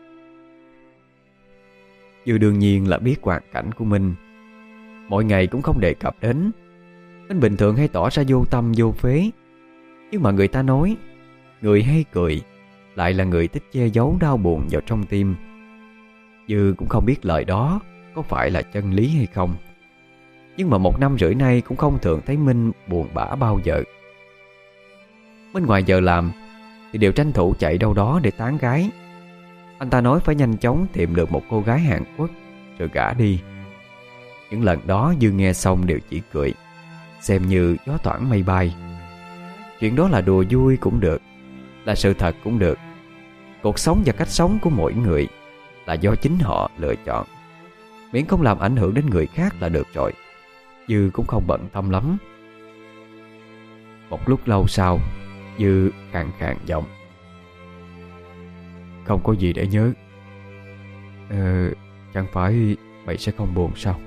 Dư đương nhiên là biết hoàn cảnh của Minh, mỗi ngày cũng không đề cập đến. Minh bình thường hay tỏ ra vô tâm vô phế, nhưng mà người ta nói người hay cười lại là người thích che giấu đau buồn vào trong tim. Dư cũng không biết lời đó có phải là chân lý hay không, nhưng mà 1 năm rưỡi nay cũng không thường thấy Minh buồn bã bao giờ. Minh ngoài giờ làm thì đều tranh thủ chạy đâu đó để tán gái. Anh ta nói phải nhanh chóng tìm được một cô gái Hàn Quốc rồi gả đi. Những lần đó Dư nghe xong đều chỉ cười, xem như gió thoảng mây bay. Chuyện đó là đùa vui cũng được, là sự thật cũng được. Cuộc sống và cách sống của mỗi người là do chính họ lựa chọn, miễn không làm ảnh hưởng đến người khác là được rồi. Dư cũng không bận tâm lắm. Một lúc lâu sau, Dư khàn khàn giọng: Không có gì để nhớ. Chẳng phải mày sẽ không buồn sao?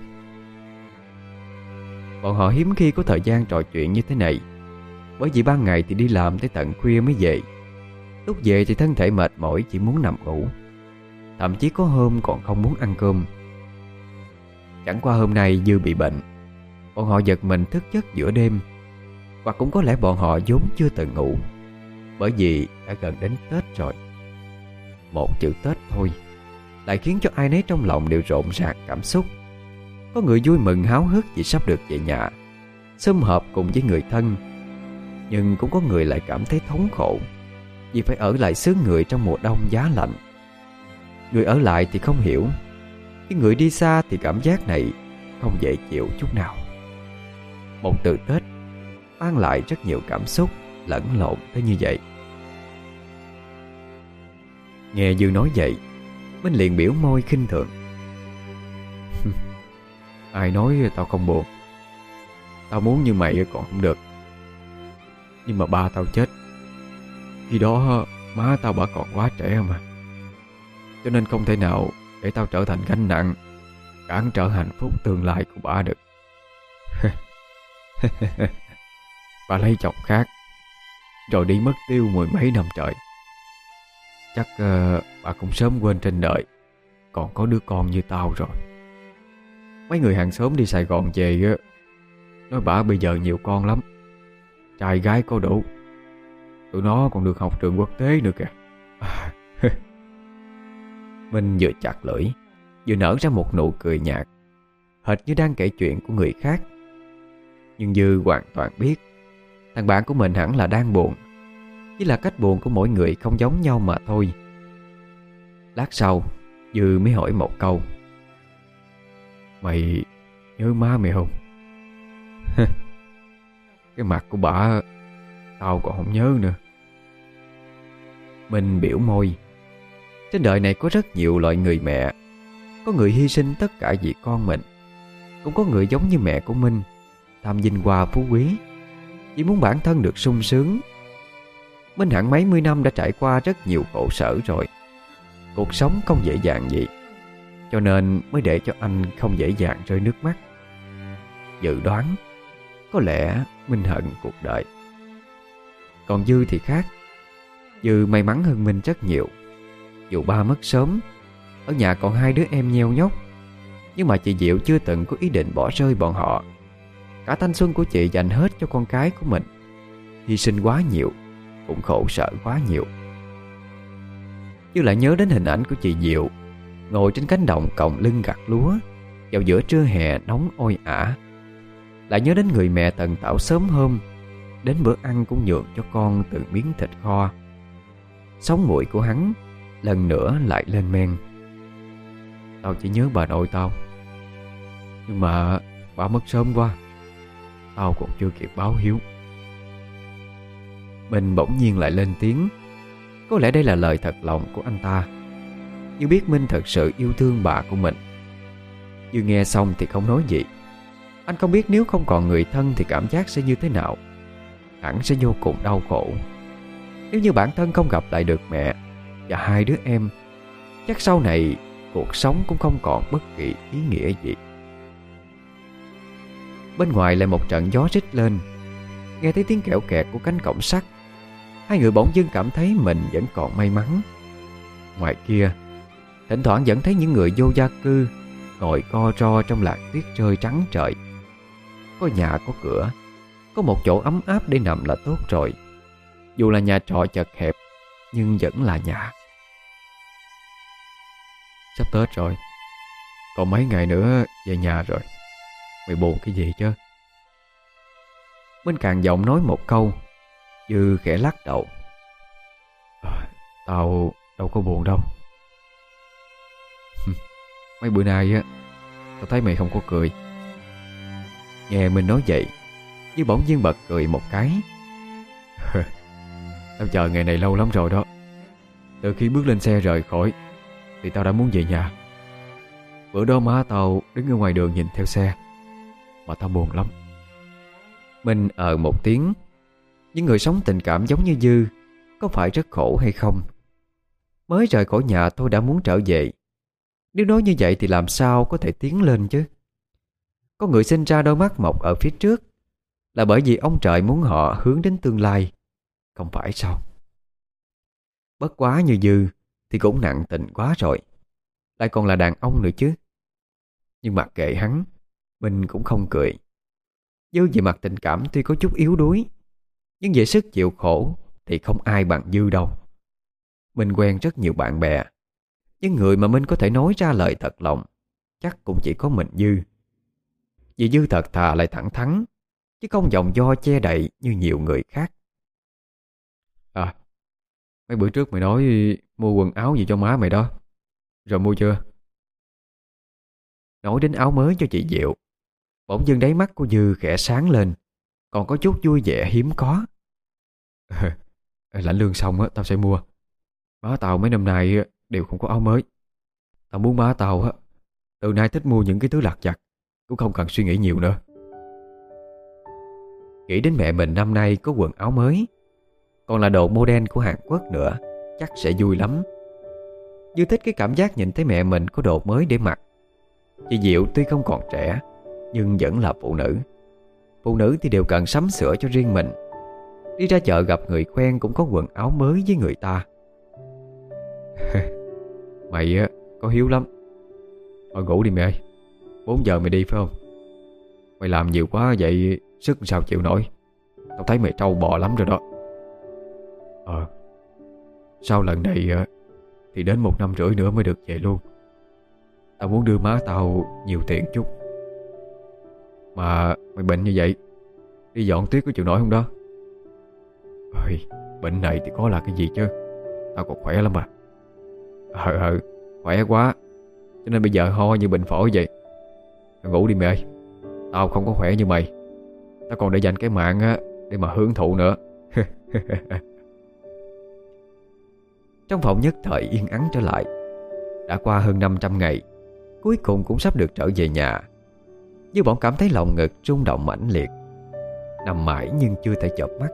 Bọn họ hiếm khi có thời gian trò chuyện như thế này, bởi vì ban ngày thì đi làm tới tận khuya mới về. Lúc về thì thân thể mệt mỏi chỉ muốn nằm ngủ, thậm chí có hôm còn không muốn ăn cơm. Chẳng qua hôm nay Dư bị bệnh, bọn họ giật mình thức giấc giữa đêm. Hoặc cũng có lẽ bọn họ vốn chưa từng ngủ, bởi vì đã gần đến Tết rồi. Một chữ Tết thôi lại khiến cho ai nấy trong lòng đều rộn ràng cảm xúc. Có người vui mừng háo hức vì sắp được về nhà, sum họp cùng với người thân. Nhưng cũng có người lại cảm thấy thống khổ vì phải ở lại xứ người trong mùa đông giá lạnh. Người ở lại thì không hiểu, nhưng người đi xa thì cảm giác này không dễ chịu chút nào. Một từ Tết mang lại rất nhiều cảm xúc lẫn lộn tới như vậy. Nghe Dư nói vậy, Minh liền biểu môi khinh thường: Ai nói tao không buồn? Tao muốn như mày còn không được. Nhưng mà ba tao chết, khi đó má tao bà còn quá trẻ mà, cho nên không thể nào để tao trở thành gánh nặng, cản trở hạnh phúc tương lai của bà được. Bà lấy chồng khác rồi đi mất tiêu 10 mấy năm trời. Chắc bà cũng sớm quên trên đời còn có đứa con như tao rồi. Mấy người hàng xóm đi Sài Gòn về nói bà bây giờ nhiều con lắm, trai gái có đủ, tụi nó còn được học trường quốc tế nữa kìa. Minh vừa chặt lưỡi vừa nở ra một nụ cười nhạt, hệt như đang kể chuyện của người khác. Nhưng Dư hoàn toàn biết thằng bạn của mình hẳn là đang buồn, chỉ là cách buồn của mỗi người không giống nhau mà thôi. Lát sau Dư mới hỏi một câu: Mày nhớ má mày không? Cái mặt của bả tao còn không nhớ nữa. Minh biểu môi. Trên đời này có rất nhiều loại người mẹ. Có người hy sinh tất cả vì con mình, cũng có người giống như mẹ của Minh, tham vinh hoa phú quý, chỉ muốn bản thân được sung sướng. Minh hẳn mấy mươi năm đã trải qua rất nhiều khổ sở rồi. Cuộc sống không dễ dàng gì, cho nên mới để cho anh không dễ dàng rơi nước mắt. Dự đoán có lẽ Minh hận cuộc đời. Còn Dư thì khác. Dư may mắn hơn Minh rất nhiều. Dù ba mất sớm, ở nhà còn 2 đứa em nheo nhóc, nhưng mà chị Diệu chưa từng có ý định bỏ rơi bọn họ. Cả thanh xuân của chị dành hết cho con cái của mình. Hy sinh quá nhiều, cũng khổ sở quá nhiều. Dư lại nhớ đến hình ảnh của chị Diệu ngồi trên cánh đồng còng lưng gặt lúa vào giữa trưa hè nóng oi ả. Lại nhớ đến người mẹ tần tảo sớm hôm, đến bữa ăn cũng nhường cho con từng miếng thịt kho. Sống nguội của hắn lần nữa lại lên men. Tao chỉ nhớ bà nội tao, nhưng mà bà mất sớm quá, tao còn chưa kịp báo hiếu. Minh bỗng nhiên lại lên tiếng. Có lẽ đây là lời thật lòng của anh ta, như biết Minh thật sự yêu thương bà của mình. Dư nghe xong thì không nói gì. Anh không biết nếu không còn người thân thì cảm giác sẽ như thế nào. Hẳn sẽ vô cùng đau khổ. Nếu như bản thân không gặp lại được mẹ và hai đứa em, chắc sau này cuộc sống cũng không còn bất kỳ ý nghĩa gì. Bên ngoài lại một trận gió rít lên. Nghe thấy tiếng kẽo kẹt của cánh cổng sắt, hai người bỗng dưng cảm thấy mình vẫn còn may mắn. Ngoài kia, thỉnh thoảng vẫn thấy những người vô gia cư ngồi co ro trong làn tuyết rơi trắng trời. Có nhà có cửa, có một chỗ ấm áp để nằm là tốt rồi. Dù là nhà trọ chật hẹp, nhưng vẫn là nhà. Sắp Tết rồi, còn mấy ngày nữa về nhà rồi. Mày buồn cái gì chứ? Minh càng giọng nói một câu. Dư khẽ lắc đầu. Tao đâu có buồn đâu. Mấy bữa nay á, tao thấy mày không có cười. Nghe Minh nói vậy, Dư bỗng nhiên bật cười một cái. Tao chờ ngày này lâu lắm rồi đó. Từ khi bước lên xe rời khỏi thì tao đã muốn về nhà. Bữa đó má tao đứng ở ngoài đường nhìn theo xe, mà tao buồn lắm. Minh một tiếng. Những người sống tình cảm giống như Dư có phải rất khổ hay không? Mới rời khỏi nhà thôi đã muốn trở về. Nếu nói như vậy thì làm sao có thể tiến lên chứ? Có người sinh ra đôi mắt mọc ở phía trước là bởi vì ông trời muốn họ hướng đến tương lai, không phải sao? Bất quá như Dư thì cũng nặng tình quá rồi, lại còn là đàn ông nữa chứ. Nhưng mặc kệ hắn, mình cũng không cười. Dư về mặt tình cảm tuy có chút yếu đuối, nhưng về sức chịu khổ thì không ai bằng Dư đâu. Mình quen rất nhiều bạn bè, nhưng người mà Minh có thể nói ra lời thật lòng chắc cũng chỉ có mình Dư. Vì Dư thật thà lại thẳng thắn, chứ không vòng vo che đậy như nhiều người khác. Mấy bữa trước mày nói mua quần áo gì cho má mày đó, rồi mua chưa? Nói đến áo mới cho chị Diệu, bỗng dưng đáy mắt của Dư khẽ sáng lên, còn có chút vui vẻ hiếm có. Lãnh lương xong á, tao sẽ mua. Má tao mấy năm nay đều không có áo mới. Tao muốn má tao á, từ nay thích mua những cái thứ lặt vặt, cũng không cần suy nghĩ nhiều nữa. Nghĩ đến mẹ mình năm nay có quần áo mới, còn là đồ model của Hàn Quốc nữa, chắc sẽ vui lắm. Dư thích cái cảm giác nhìn thấy mẹ mình có đồ mới để mặc. Chị Diệu tuy không còn trẻ, nhưng vẫn là phụ nữ. Phụ nữ thì đều cần sắm sửa cho riêng mình. Đi ra chợ gặp người quen cũng có quần áo mới với người ta. Mày á, có hiếu lắm. Thôi ngủ đi mẹ ơi, 4 giờ mày đi phải không? Mày làm nhiều quá vậy, sức sao chịu nổi. Tao thấy mày trâu bò lắm rồi đó. Sau lần này thì đến 1 năm rưỡi nữa mới được về luôn. Tao muốn đưa má tao nhiều tiền chút. Mà mày bệnh như vậy, đi dọn tuyết có chịu nổi không đó? Bệnh này thì có là cái gì chứ, tao còn khỏe lắm mà. Khỏe quá, cho nên bây giờ ho như bệnh phổi vậy. Ngủ đi mẹ ơi, tao không có khỏe như mày. Tao còn để dành cái mạng á để mà hưởng thụ nữa. Trong phòng nhất thời yên ắng trở lại. Đã qua hơn 500 ngày, cuối cùng cũng sắp được trở về nhà. Như bọn cảm thấy lòng ngực rung động mãnh liệt. Nằm mãi nhưng chưa thể chợp mắt.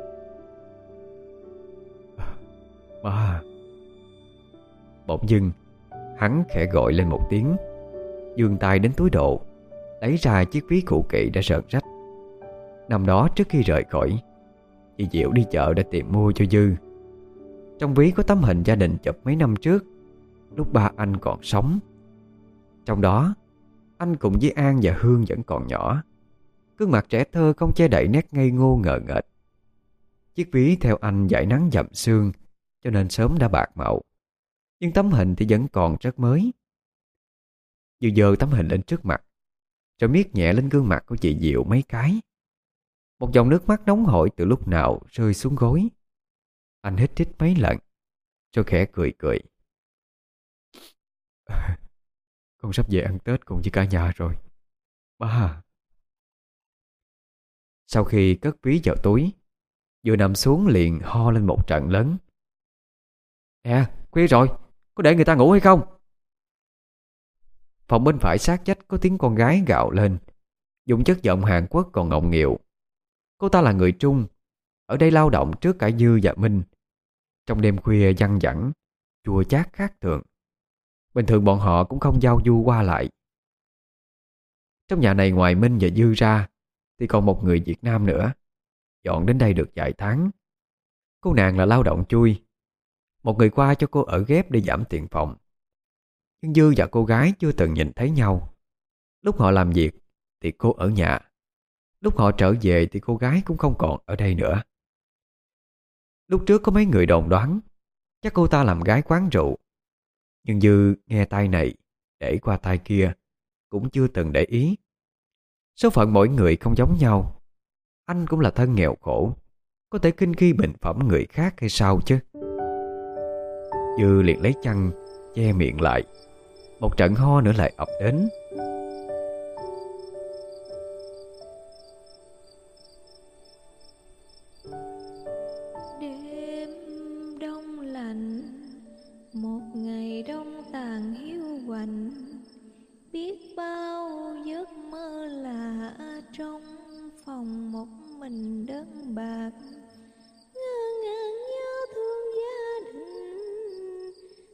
Ba. Bỗng dưng hắn khẽ gọi lên một tiếng, giương tay đến túi đồ, lấy ra chiếc ví cũ kỹ đã rợn rách. Năm đó trước khi rời khỏi, chị Diệu đi chợ đã tìm mua cho Dư. Trong ví có tấm hình gia đình chụp mấy năm trước, lúc ba anh còn sống. Trong đó, anh cùng với An và Hương vẫn còn nhỏ. Gương mặt trẻ thơ không che đậy nét ngây ngô ngờ nghệch. Chiếc ví theo anh dải nắng dặm sương, cho nên sớm đã bạc màu. Nhưng tấm hình thì vẫn còn rất mới. Dư dơ tấm hình lên trước mặt, rồi miết nhẹ lên gương mặt của chị Diệu mấy cái. Một dòng nước mắt nóng hổi từ lúc nào rơi xuống gối. Anh hít hít mấy lần, rồi khẽ cười cười. Con sắp về ăn Tết cùng với cả nhà rồi, ba à. Sau khi cất ví vào túi, vừa nằm xuống liền ho lên một trận lớn. Nè, khuya rồi, có để người ta ngủ hay không? Phòng bên phải sát vách có tiếng con gái gào lên, dùng chất giọng Hàn Quốc còn ngọng nghịu. Cô ta là người Trung, ở đây lao động trước cả Dư và Minh. Trong đêm khuya văng vẳng, chua chát khác thường. Bình thường bọn họ cũng không giao du qua lại. Trong nhà này ngoài Minh và Dư ra thì còn một người Việt Nam nữa, dọn đến đây được vài tháng. Cô nàng là lao động chui. Một người qua cho cô ở ghép để giảm tiền phòng. Nhưng Dư và cô gái chưa từng nhìn thấy nhau. Lúc họ làm việc thì cô ở nhà, lúc họ trở về thì cô gái cũng không còn ở đây nữa. Lúc trước có mấy người đồn đoán chắc cô ta làm gái quán rượu, nhưng Dư nghe tai này để qua tai kia, cũng chưa từng để ý. Số phận mỗi người không giống nhau. Anh cũng là thân nghèo khổ, có thể khinh khi bình phẩm người khác hay sao chứ. Dư liền lấy chăn che miệng lại. Một trận ho nữa lại ập đến. Đêm đông lạnh, một ngày đông tàn hiu quạnh, biết bao giấc mơ lạ trong phòng một mình đơn bạc, ngơ ngàng nhớ thương gia đình,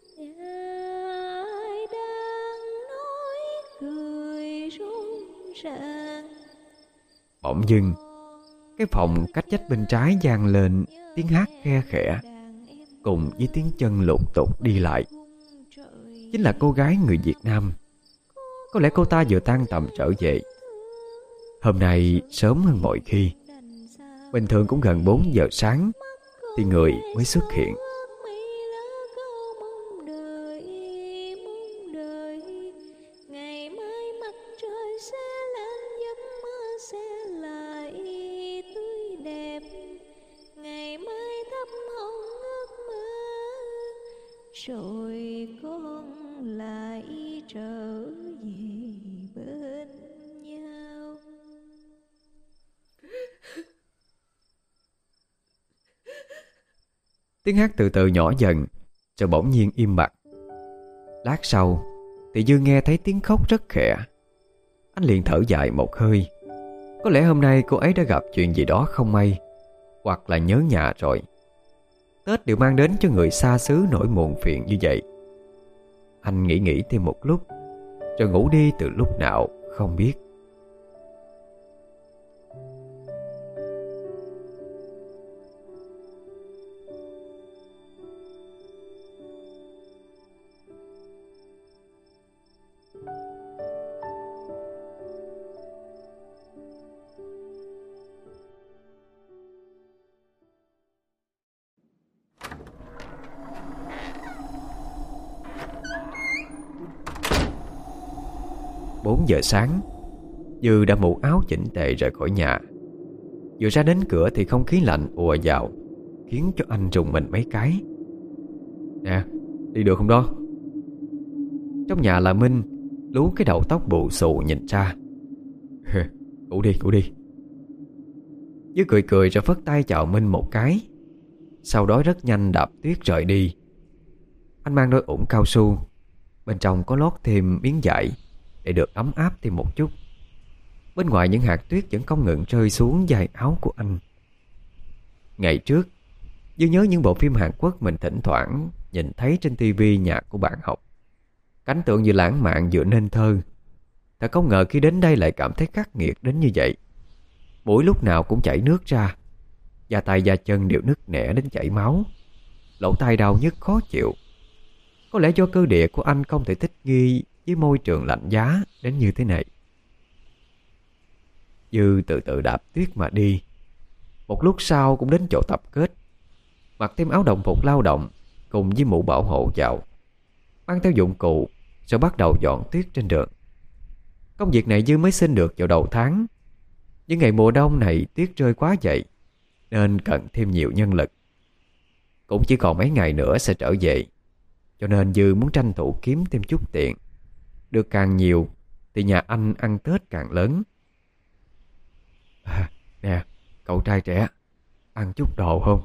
ai đang nói cười rộn ràng. Bỗng dưng cái phòng cách vách bên trái vang lên tiếng hát khe khẽ, cùng với tiếng chân lục tục đi lại. Chính là cô gái người Việt Nam. Có lẽ cô ta vừa tan tầm trở về. Hôm nay sớm hơn mọi khi. Bình thường cũng gần 4 giờ sáng thì người mới xuất hiện. Ngày mai mặt trời sẽ lên, giấc mơ sẽ lại tươi đẹp. Ngày mai thắp hồng ước mơ, rồi con lại trở về bên nhau. Tiếng hát từ từ nhỏ dần, rồi bỗng nhiên im bặt. Lát sau thì Dương nghe thấy tiếng khóc rất khẽ. Anh liền thở dài một hơi. Có lẽ hôm nay cô ấy đã gặp chuyện gì đó không may, hoặc là nhớ nhà rồi. Tết đều mang đến cho người xa xứ nỗi muộn phiền như vậy. Anh nghĩ thêm một lúc, rồi ngủ đi từ lúc nào không biết. Bốn giờ sáng, Dư đã mũ áo chỉnh tề rời khỏi nhà. Vừa ra đến cửa thì không khí lạnh ùa vào, khiến cho anh rùng mình mấy cái. Nè, đi được không đó? Trong nhà là Minh, lú cái đầu tóc bù xù nhìn ra. Ngủ đi, ngủ đi. Dư cười cười rồi phất tay chào Minh một cái. Sau đó rất nhanh đạp tuyết rời đi. Anh mang đôi ủng cao su, bên trong có lót thêm miếng vải để được ấm áp thêm một chút. Bên ngoài những hạt tuyết vẫn không ngừng rơi xuống vai áo của anh. Ngày trước, Dư nhớ những bộ phim Hàn Quốc mình thỉnh thoảng nhìn thấy trên tivi nhà của bạn học. Cảnh tượng vừa lãng mạn vừa nên thơ. Thật không ngờ khi đến đây lại cảm thấy khắc nghiệt đến như vậy. Mũi lúc nào cũng chảy nước ra, da tay da chân đều nứt nẻ đến chảy máu. Lỗ tai đau nhức khó chịu. Có lẽ do cơ địa của anh không thể thích nghi với môi trường lạnh giá đến như thế này. Dư từ từ đạp tuyết mà đi. Một lúc sau cũng đến chỗ tập kết. Mặc thêm áo đồng phục lao động cùng với mũ bảo hộ vào, mang theo dụng cụ, rồi bắt đầu dọn tuyết trên đường. Công việc này Dư mới xin được vào đầu tháng. Nhưng ngày mùa đông này tuyết rơi quá vậy, nên cần thêm nhiều nhân lực. Cũng chỉ còn mấy ngày nữa sẽ trở về, cho nên Dư muốn tranh thủ kiếm thêm chút tiền. Được càng nhiều thì nhà anh ăn Tết càng lớn. Nè, cậu trai trẻ, ăn chút đồ không?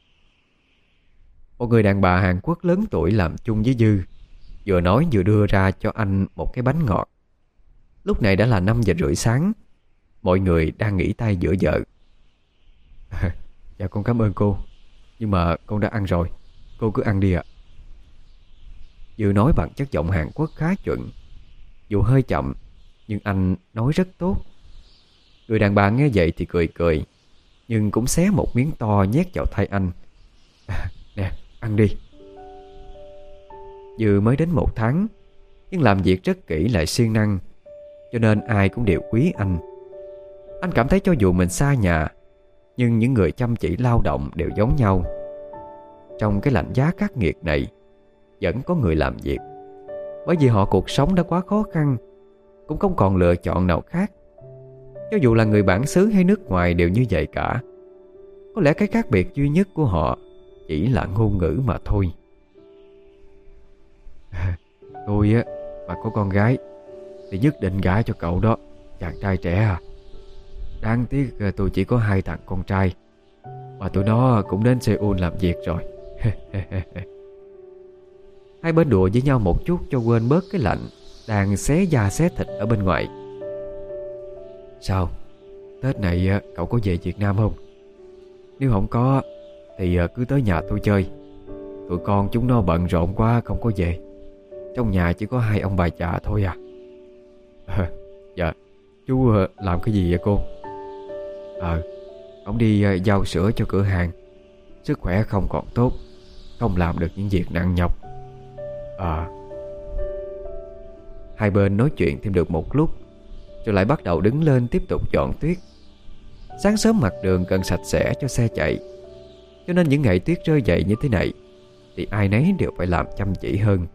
Một người đàn bà Hàn Quốc lớn tuổi làm chung với Dư vừa nói vừa đưa ra cho anh một cái bánh ngọt. Lúc này đã là 5 giờ rưỡi sáng. Mọi người đang nghỉ tay giữa giờ. Dạ con cảm ơn cô, nhưng mà con đã ăn rồi, cô cứ ăn đi ạ. Dư nói bằng chất giọng Hàn Quốc khá chuẩn. Dù hơi chậm nhưng anh nói rất tốt. Người đàn bà nghe vậy thì cười cười, nhưng cũng xé một miếng to nhét vào tay anh. Nè, ăn đi. Dư mới đến 1 tháng, nhưng làm việc rất kỹ lại siêng năng, cho nên ai cũng đều quý anh. Anh cảm thấy cho dù mình xa nhà, nhưng những người chăm chỉ lao động đều giống nhau. Trong cái lạnh giá khắc nghiệt này vẫn có người làm việc, bởi vì họ cuộc sống đã quá khó khăn, cũng không còn lựa chọn nào khác. Cho dù là người bản xứ hay nước ngoài đều như vậy cả. Có lẽ cái khác biệt duy nhất của họ chỉ là ngôn ngữ mà thôi. Tôi á, mà có con gái thì nhất định gả cho cậu đó, chàng trai trẻ à. Đáng tiếc tôi chỉ có 2 thằng con trai, mà tụi nó cũng đến Seoul làm việc rồi. Hai bên đùa với nhau một chút cho quên bớt cái lạnh đang xé da xé thịt ở bên ngoài. Sao, Tết này cậu có về Việt Nam không? Nếu không có thì cứ tới nhà tôi chơi. Tụi con chúng nó bận rộn quá không có về. Trong nhà chỉ có 2 ông bà già thôi à. Dạ, chú làm cái gì vậy cô? Ông đi giao sữa cho cửa hàng. Sức khỏe không còn tốt, không làm được những việc nặng nhọc. Hai bên nói chuyện thêm được một lúc, rồi lại bắt đầu đứng lên tiếp tục dọn tuyết. Sáng sớm mặt đường cần sạch sẽ cho xe chạy, cho nên những ngày tuyết rơi dày như thế này thì ai nấy đều phải làm chăm chỉ hơn.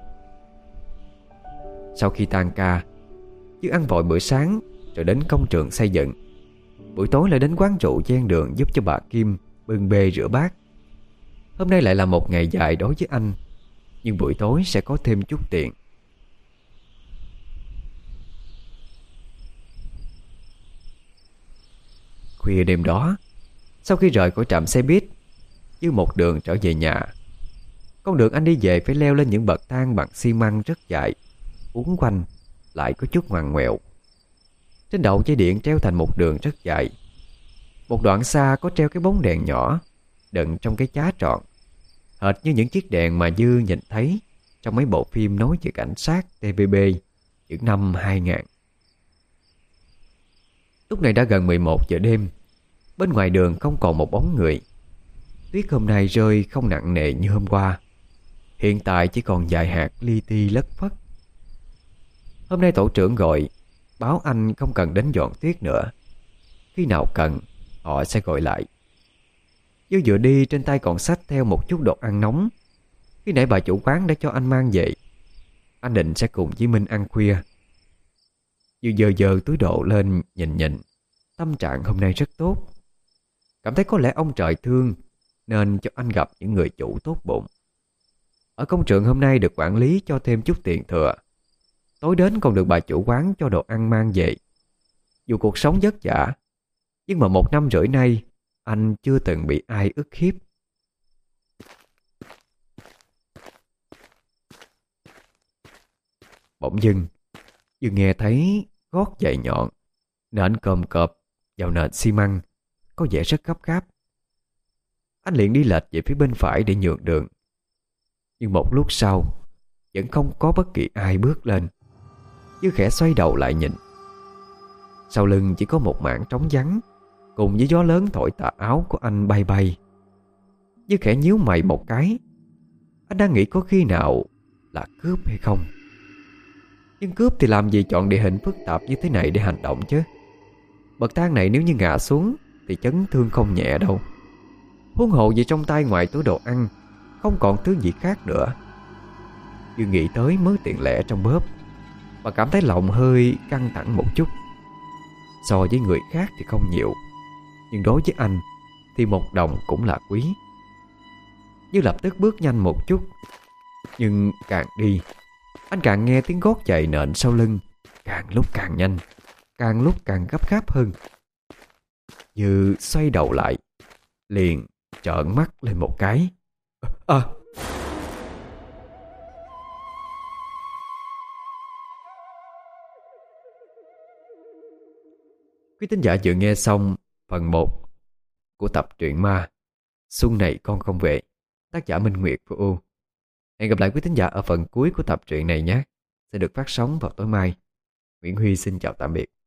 Sau khi tan ca, Dư ăn vội bữa sáng rồi đến công trường xây dựng. Buổi tối lại đến quán rượu ven đường giúp cho bà Kim bưng bê rửa bát. Hôm nay lại là một ngày dài đối với anh, nhưng buổi tối sẽ có thêm chút tiền. Khuya đêm đó, sau khi rời khỏi trạm xe buýt, Dư một đường trở về nhà. Con đường anh đi về phải leo lên những bậc thang bằng xi măng rất dài, uốn quanh, lại có chút ngoằn ngoèo. Trên đầu dây điện treo thành một đường rất dài. Một đoạn xa có treo cái bóng đèn nhỏ đựng trong cái chá tròn, hệt như những chiếc đèn mà Dư nhìn thấy trong mấy bộ phim nói về cảnh sát TVB những năm 2000. Lúc này đã gần 11 giờ đêm. Bên ngoài đường không còn một bóng người. Tuyết hôm nay rơi không nặng nề như hôm qua. Hiện tại chỉ còn vài hạt li ti lất phất. Hôm nay tổ trưởng gọi, báo anh không cần đến dọn tuyết nữa. Khi nào cần, họ sẽ gọi lại. Dư vừa đi trên tay còn xách theo một chút đồ ăn nóng. Khi nãy bà chủ quán đã cho anh mang về. Anh định sẽ cùng với Minh ăn khuya. Dư dơ túi đồ lên nhìn. Tâm trạng hôm nay rất tốt. Cảm thấy có lẽ ông trời thương nên cho anh gặp những người chủ tốt bụng. Ở công trường hôm nay được quản lý cho thêm chút tiền thừa. Tối đến còn được bà chủ quán cho đồ ăn mang về. Dù cuộc sống vất vả, nhưng mà 1 năm rưỡi nay anh chưa từng bị ai ức hiếp. Bỗng dưng Dư nghe thấy gót giày nhọn nện cộm cộp vào nền xi măng, có vẻ rất gấp gáp. Anh liền đi lệch về phía bên phải để nhường đường. Nhưng một lúc sau vẫn không có bất kỳ ai bước lên. Dư khẽ xoay đầu lại nhìn. Sau lưng chỉ có một mảng trống vắng, cùng với gió lớn thổi tà áo của anh bay bay. Dư khẽ nhíu mày một cái. Anh đang nghĩ có khi nào là cướp hay không. Nhưng cướp thì làm gì chọn địa hình phức tạp như thế này để hành động chứ. Bậc thang này nếu như ngã xuống thì chấn thương không nhẹ đâu. Huống hồ gì trong tay ngoài túi đồ ăn không còn thứ gì khác nữa. Dư nghĩ tới mớ tiền lẻ trong bóp và cảm thấy lòng hơi căng thẳng một chút. So với người khác thì không nhiều, nhưng đối với anh thì 1 đồng cũng là quý. Dư lập tức bước nhanh một chút. Nhưng càng đi, anh càng nghe tiếng gót giày nện sau lưng, càng lúc càng nhanh, càng lúc càng gấp gáp hơn. Như xoay đầu lại, liền trợn mắt lên một cái. À! Quý thính giả vừa nghe xong phần 1 của tập truyện ma Xuân Này Con Không Về, tác giả Minh Nguyệt Vô Ưu. Hẹn gặp lại quý thính giả ở phần cuối của tập truyện này nhé, sẽ được phát sóng vào tối mai. Nguyễn Huy xin chào tạm biệt.